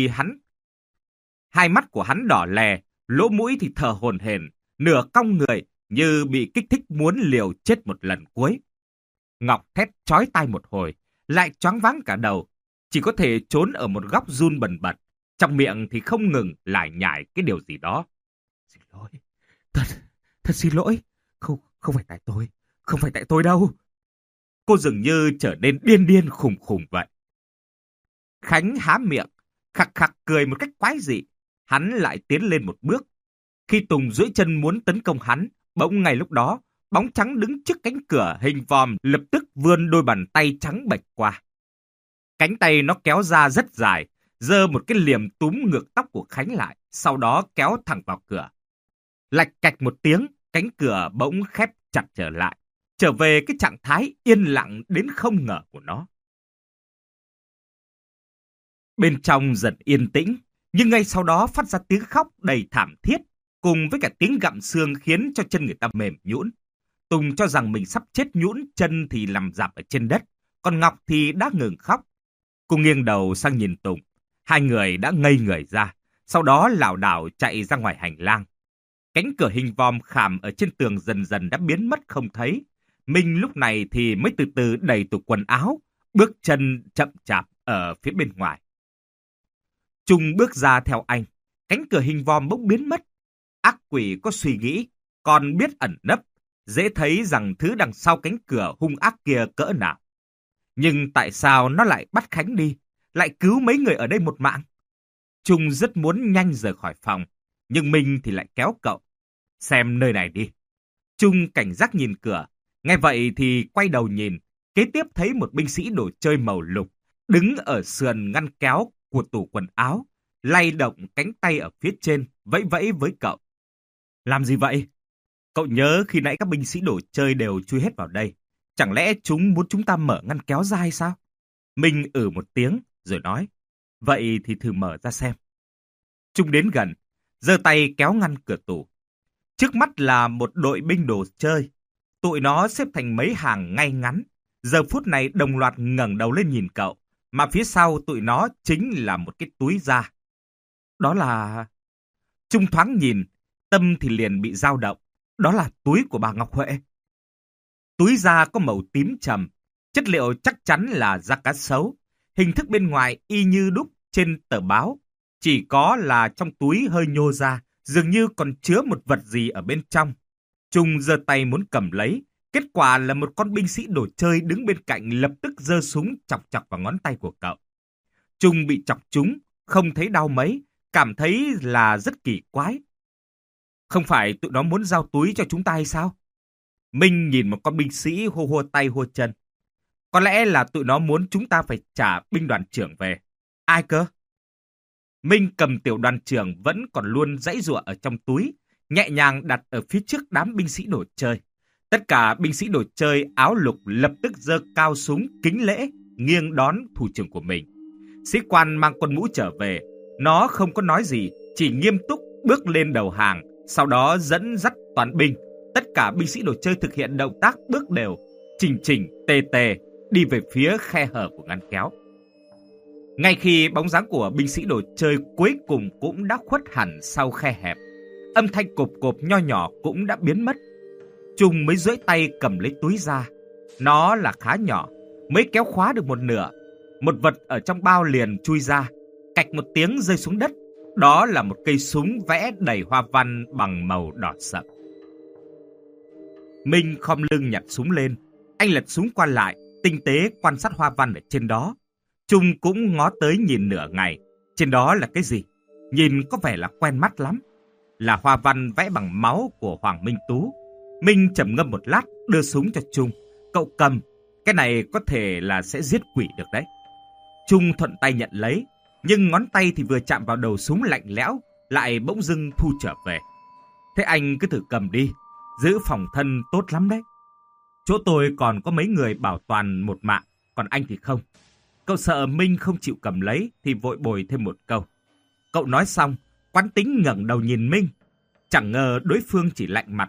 mắt của hắn đỏ lè, lỗ mũi thì thở hổn hển, nửa cong người như bị kích thích muốn liều chết một lần cuối. Ngọc thét chói tai một hồi, lại choáng váng cả đầu, chỉ có thể trốn ở một góc run bần bật, trong miệng thì không ngừng lải nhải cái điều gì đó. Xin lỗi, thật xin lỗi, không phải tại tôi, không phải tại tôi đâu. Cô dường như trở nên điên khùng khùng vậy. Khánh há miệng, khặc khặc cười một cách quái dị. Hắn lại tiến lên một bước. Khi Tùng duỗi chân muốn tấn công hắn, bỗng ngay lúc đó, bóng trắng đứng trước cánh cửa hình vòm lập tức vươn đôi bàn tay trắng bệch qua. Cánh tay nó kéo ra rất dài, giơ một cái liềm túm ngược tóc của Khánh lại, sau đó kéo thẳng vào cửa. Lạch cạch một tiếng, cánh cửa bỗng khép chặt trở lại, trở về cái trạng thái yên lặng đến không ngờ của nó. Bên trong dần yên tĩnh, nhưng ngay sau đó phát ra tiếng khóc đầy thảm thiết, cùng với cả tiếng gặm xương khiến cho chân người ta mềm nhũn. Tùng cho rằng mình sắp chết nhũn chân thì nằm rạp ở trên đất, còn Ngọc thì đã ngừng khóc. Cô nghiêng đầu sang nhìn Tùng, hai người đã ngây người ra, sau đó lảo đảo chạy ra ngoài hành lang. Cánh cửa hình vòm khảm ở trên tường dần dần đã biến mất không thấy. Minh lúc này thì mới từ từ đẩy tủ quần áo, bước chân chậm chạp ở phía bên ngoài. Trung bước ra theo anh, cánh cửa hình vòm bỗng biến mất. Ác quỷ có suy nghĩ, còn biết ẩn nấp, dễ thấy rằng thứ đằng sau cánh cửa hung ác kia cỡ nào. Nhưng tại sao nó lại bắt Khánh đi, lại cứu mấy người ở đây một mạng? Trung rất muốn nhanh rời khỏi phòng, nhưng Minh thì lại kéo cậu. Xem nơi này đi. Trung cảnh giác nhìn cửa, nghe vậy thì quay đầu nhìn, kế tiếp thấy một binh sĩ đồ chơi màu lục, đứng ở sườn ngăn kéo của tủ quần áo, lay động cánh tay ở phía trên, vẫy vẫy với cậu. Làm gì vậy? Cậu nhớ khi nãy các binh sĩ đồ chơi đều chui hết vào đây. Chẳng lẽ chúng muốn chúng ta mở ngăn kéo ra hay sao? Minh một tiếng rồi nói, vậy thì thử mở ra xem. Trung đến gần, giơ tay kéo ngăn cửa tủ. Trước mắt là một đội binh đồ chơi. Tụi nó xếp thành mấy hàng ngay ngắn. Giờ phút này đồng loạt ngẩng đầu lên nhìn cậu, mà phía sau tụi nó chính là một cái túi da. Đó là... Trung thoáng nhìn, tâm thì liền bị dao động. Đó là túi của bà Ngọc Huệ. Túi da có màu tím trầm, chất liệu chắc chắn là da cá sấu. Hình thức bên ngoài y như đúc trên tờ báo. Chỉ có là trong túi hơi nhô ra, dường như còn chứa một vật gì ở bên trong. Trung giơ tay muốn cầm lấy, kết quả là một con binh sĩ đồ chơi đứng bên cạnh lập tức giơ súng chọc chọc vào ngón tay của cậu. Trung bị chọc trúng, không thấy đau mấy, cảm thấy là rất kỳ quái. Không phải tụi nó muốn giao túi cho chúng ta hay sao? Minh nhìn một con binh sĩ hô tay hô chân. Có lẽ là tụi nó muốn chúng ta phải trả binh đoàn trưởng về. Ai cơ? Minh cầm tiểu đoàn trưởng vẫn còn luôn giãy giụa ở trong túi, nhẹ nhàng đặt ở phía trước đám binh sĩ đồ chơi. Tất cả binh sĩ đồ chơi áo lục lập tức giơ cao súng kính lễ, nghiêng đón thủ trưởng của mình. Sĩ quan mang con mũ trở về, nó không có nói gì, chỉ nghiêm túc bước lên đầu hàng, sau đó dẫn dắt toàn binh. Tất cả binh sĩ đồ chơi thực hiện động tác bước đều, chỉnh tề tề, đi về phía khe hở của ngăn kéo. Ngay khi bóng dáng của binh sĩ đồ chơi cuối cùng cũng đã khuất hẳn sau khe hẹp, âm thanh cộp cộp nho nhỏ cũng đã biến mất. Trung mới duỗi tay cầm lấy túi ra. Nó là khá nhỏ, mới kéo khóa được một nửa. Một vật ở trong bao liền chui ra, cạch một tiếng rơi xuống đất. Đó là một cây súng vẽ đầy hoa văn bằng màu đỏ sậm. Minh khom lưng nhặt súng lên. Anh lật súng qua lại, tinh tế quan sát hoa văn ở trên đó. Trung cũng ngó tới nhìn nửa ngày. Trên đó là cái gì? Nhìn có vẻ là quen mắt lắm. Là hoa văn vẽ bằng máu của Hoàng Minh Tú. Minh trầm ngâm một lát, đưa súng cho Trung. Cậu cầm, cái này có thể là sẽ giết quỷ được đấy. Trung thuận tay nhận lấy, nhưng ngón tay thì vừa chạm vào đầu súng lạnh lẽo, lại bỗng dưng thu trở về. Thế anh cứ thử cầm đi, giữ phòng thân tốt lắm đấy. Chỗ tôi còn có mấy người bảo toàn một mạng, còn anh thì không. Cậu sợ Minh không chịu cầm lấy thì vội bồi thêm một câu. Cậu nói xong, quán tính ngẩng đầu nhìn Minh. Chẳng ngờ đối phương chỉ lạnh mặt,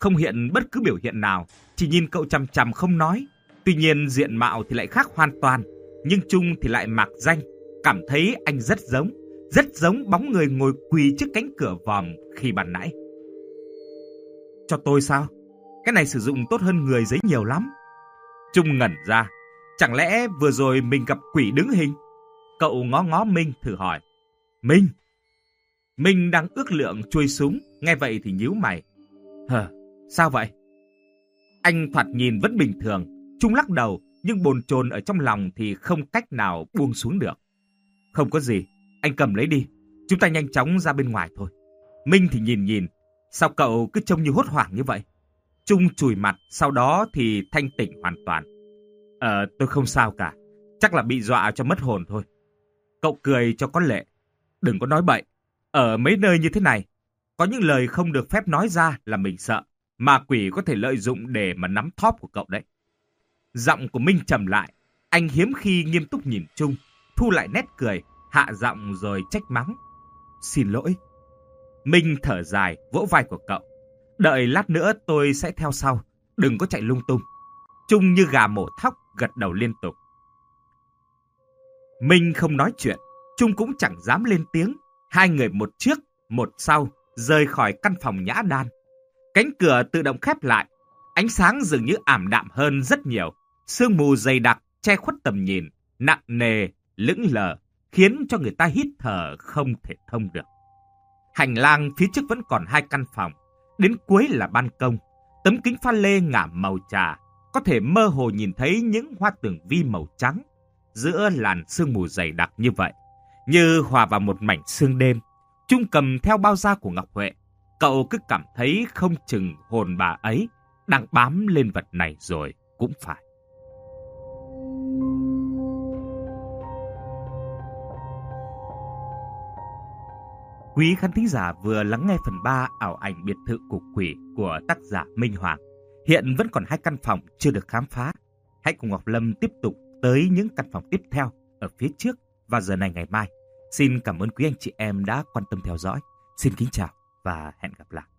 không hiện bất cứ biểu hiện nào, chỉ nhìn cậu chằm chằm không nói. Tuy nhiên diện mạo thì lại khác hoàn toàn, nhưng Trung thì lại mạc danh, cảm thấy anh rất giống bóng người ngồi quỳ trước cánh cửa vòm khi ban nãy. Cho tôi sao? Cái này sử dụng tốt hơn người giấy nhiều lắm. Trung ngẩn ra, chẳng lẽ vừa rồi mình gặp quỷ đứng hình? Cậu ngó ngó Minh thử hỏi. Minh! Minh đang ước lượng chuôi súng, nghe vậy thì nhíu mày. Sao vậy? Anh thoạt nhìn vẫn bình thường. Trung lắc đầu, nhưng bồn chồn ở trong lòng thì không cách nào buông xuống được. Không có gì, anh cầm lấy đi. Chúng ta nhanh chóng ra bên ngoài thôi. Minh thì nhìn, sao cậu cứ trông như hốt hoảng như vậy? Trung chùi mặt, sau đó thì thanh tỉnh hoàn toàn. Tôi không sao cả, chắc là bị dọa cho mất hồn thôi. Cậu cười cho có lệ. Đừng có nói bậy, ở mấy nơi như thế này, có những lời không được phép nói ra là mình sợ, mà quỷ có thể lợi dụng để mà nắm thóp của cậu đấy. Giọng của Minh trầm lại, anh hiếm khi nghiêm túc nhìn Trung, thu lại nét cười, hạ giọng rồi trách mắng. Xin lỗi. Minh thở dài, vỗ vai của cậu. Đợi lát nữa tôi sẽ theo sau, đừng có chạy lung tung. Trung như gà mổ thóc, gật đầu liên tục. Minh không nói chuyện, Trung cũng chẳng dám lên tiếng. Hai người một trước, một sau, rời khỏi căn phòng nhã đan. Cánh cửa tự động khép lại, ánh sáng dường như ảm đạm hơn rất nhiều. Sương mù dày đặc che khuất tầm nhìn, nặng nề, lững lờ, khiến cho người ta hít thở không thể thông được. Hành lang phía trước vẫn còn hai căn phòng, đến cuối là ban công. Tấm kính pha lê ngả màu trà, có thể mơ hồ nhìn thấy những hoa tường vi màu trắng giữa làn sương mù dày đặc như vậy, như hòa vào một mảnh sương đêm. Trung cầm theo bao da của Ngọc Huệ, cậu cứ cảm thấy không chừng hồn bà ấy đang bám lên vật này rồi cũng phải. Quý khán thính giả vừa lắng nghe phần 3 ảo ảnh biệt thự của quỷ của tác giả Minh Hoàng. Hiện vẫn còn 2 căn phòng chưa được khám phá. Hãy cùng Ngọc Lâm tiếp tục tới những căn phòng tiếp theo ở phía trước vào giờ này ngày mai. Xin cảm ơn quý anh chị em đã quan tâm theo dõi. Xin kính chào và hẹn gặp lại.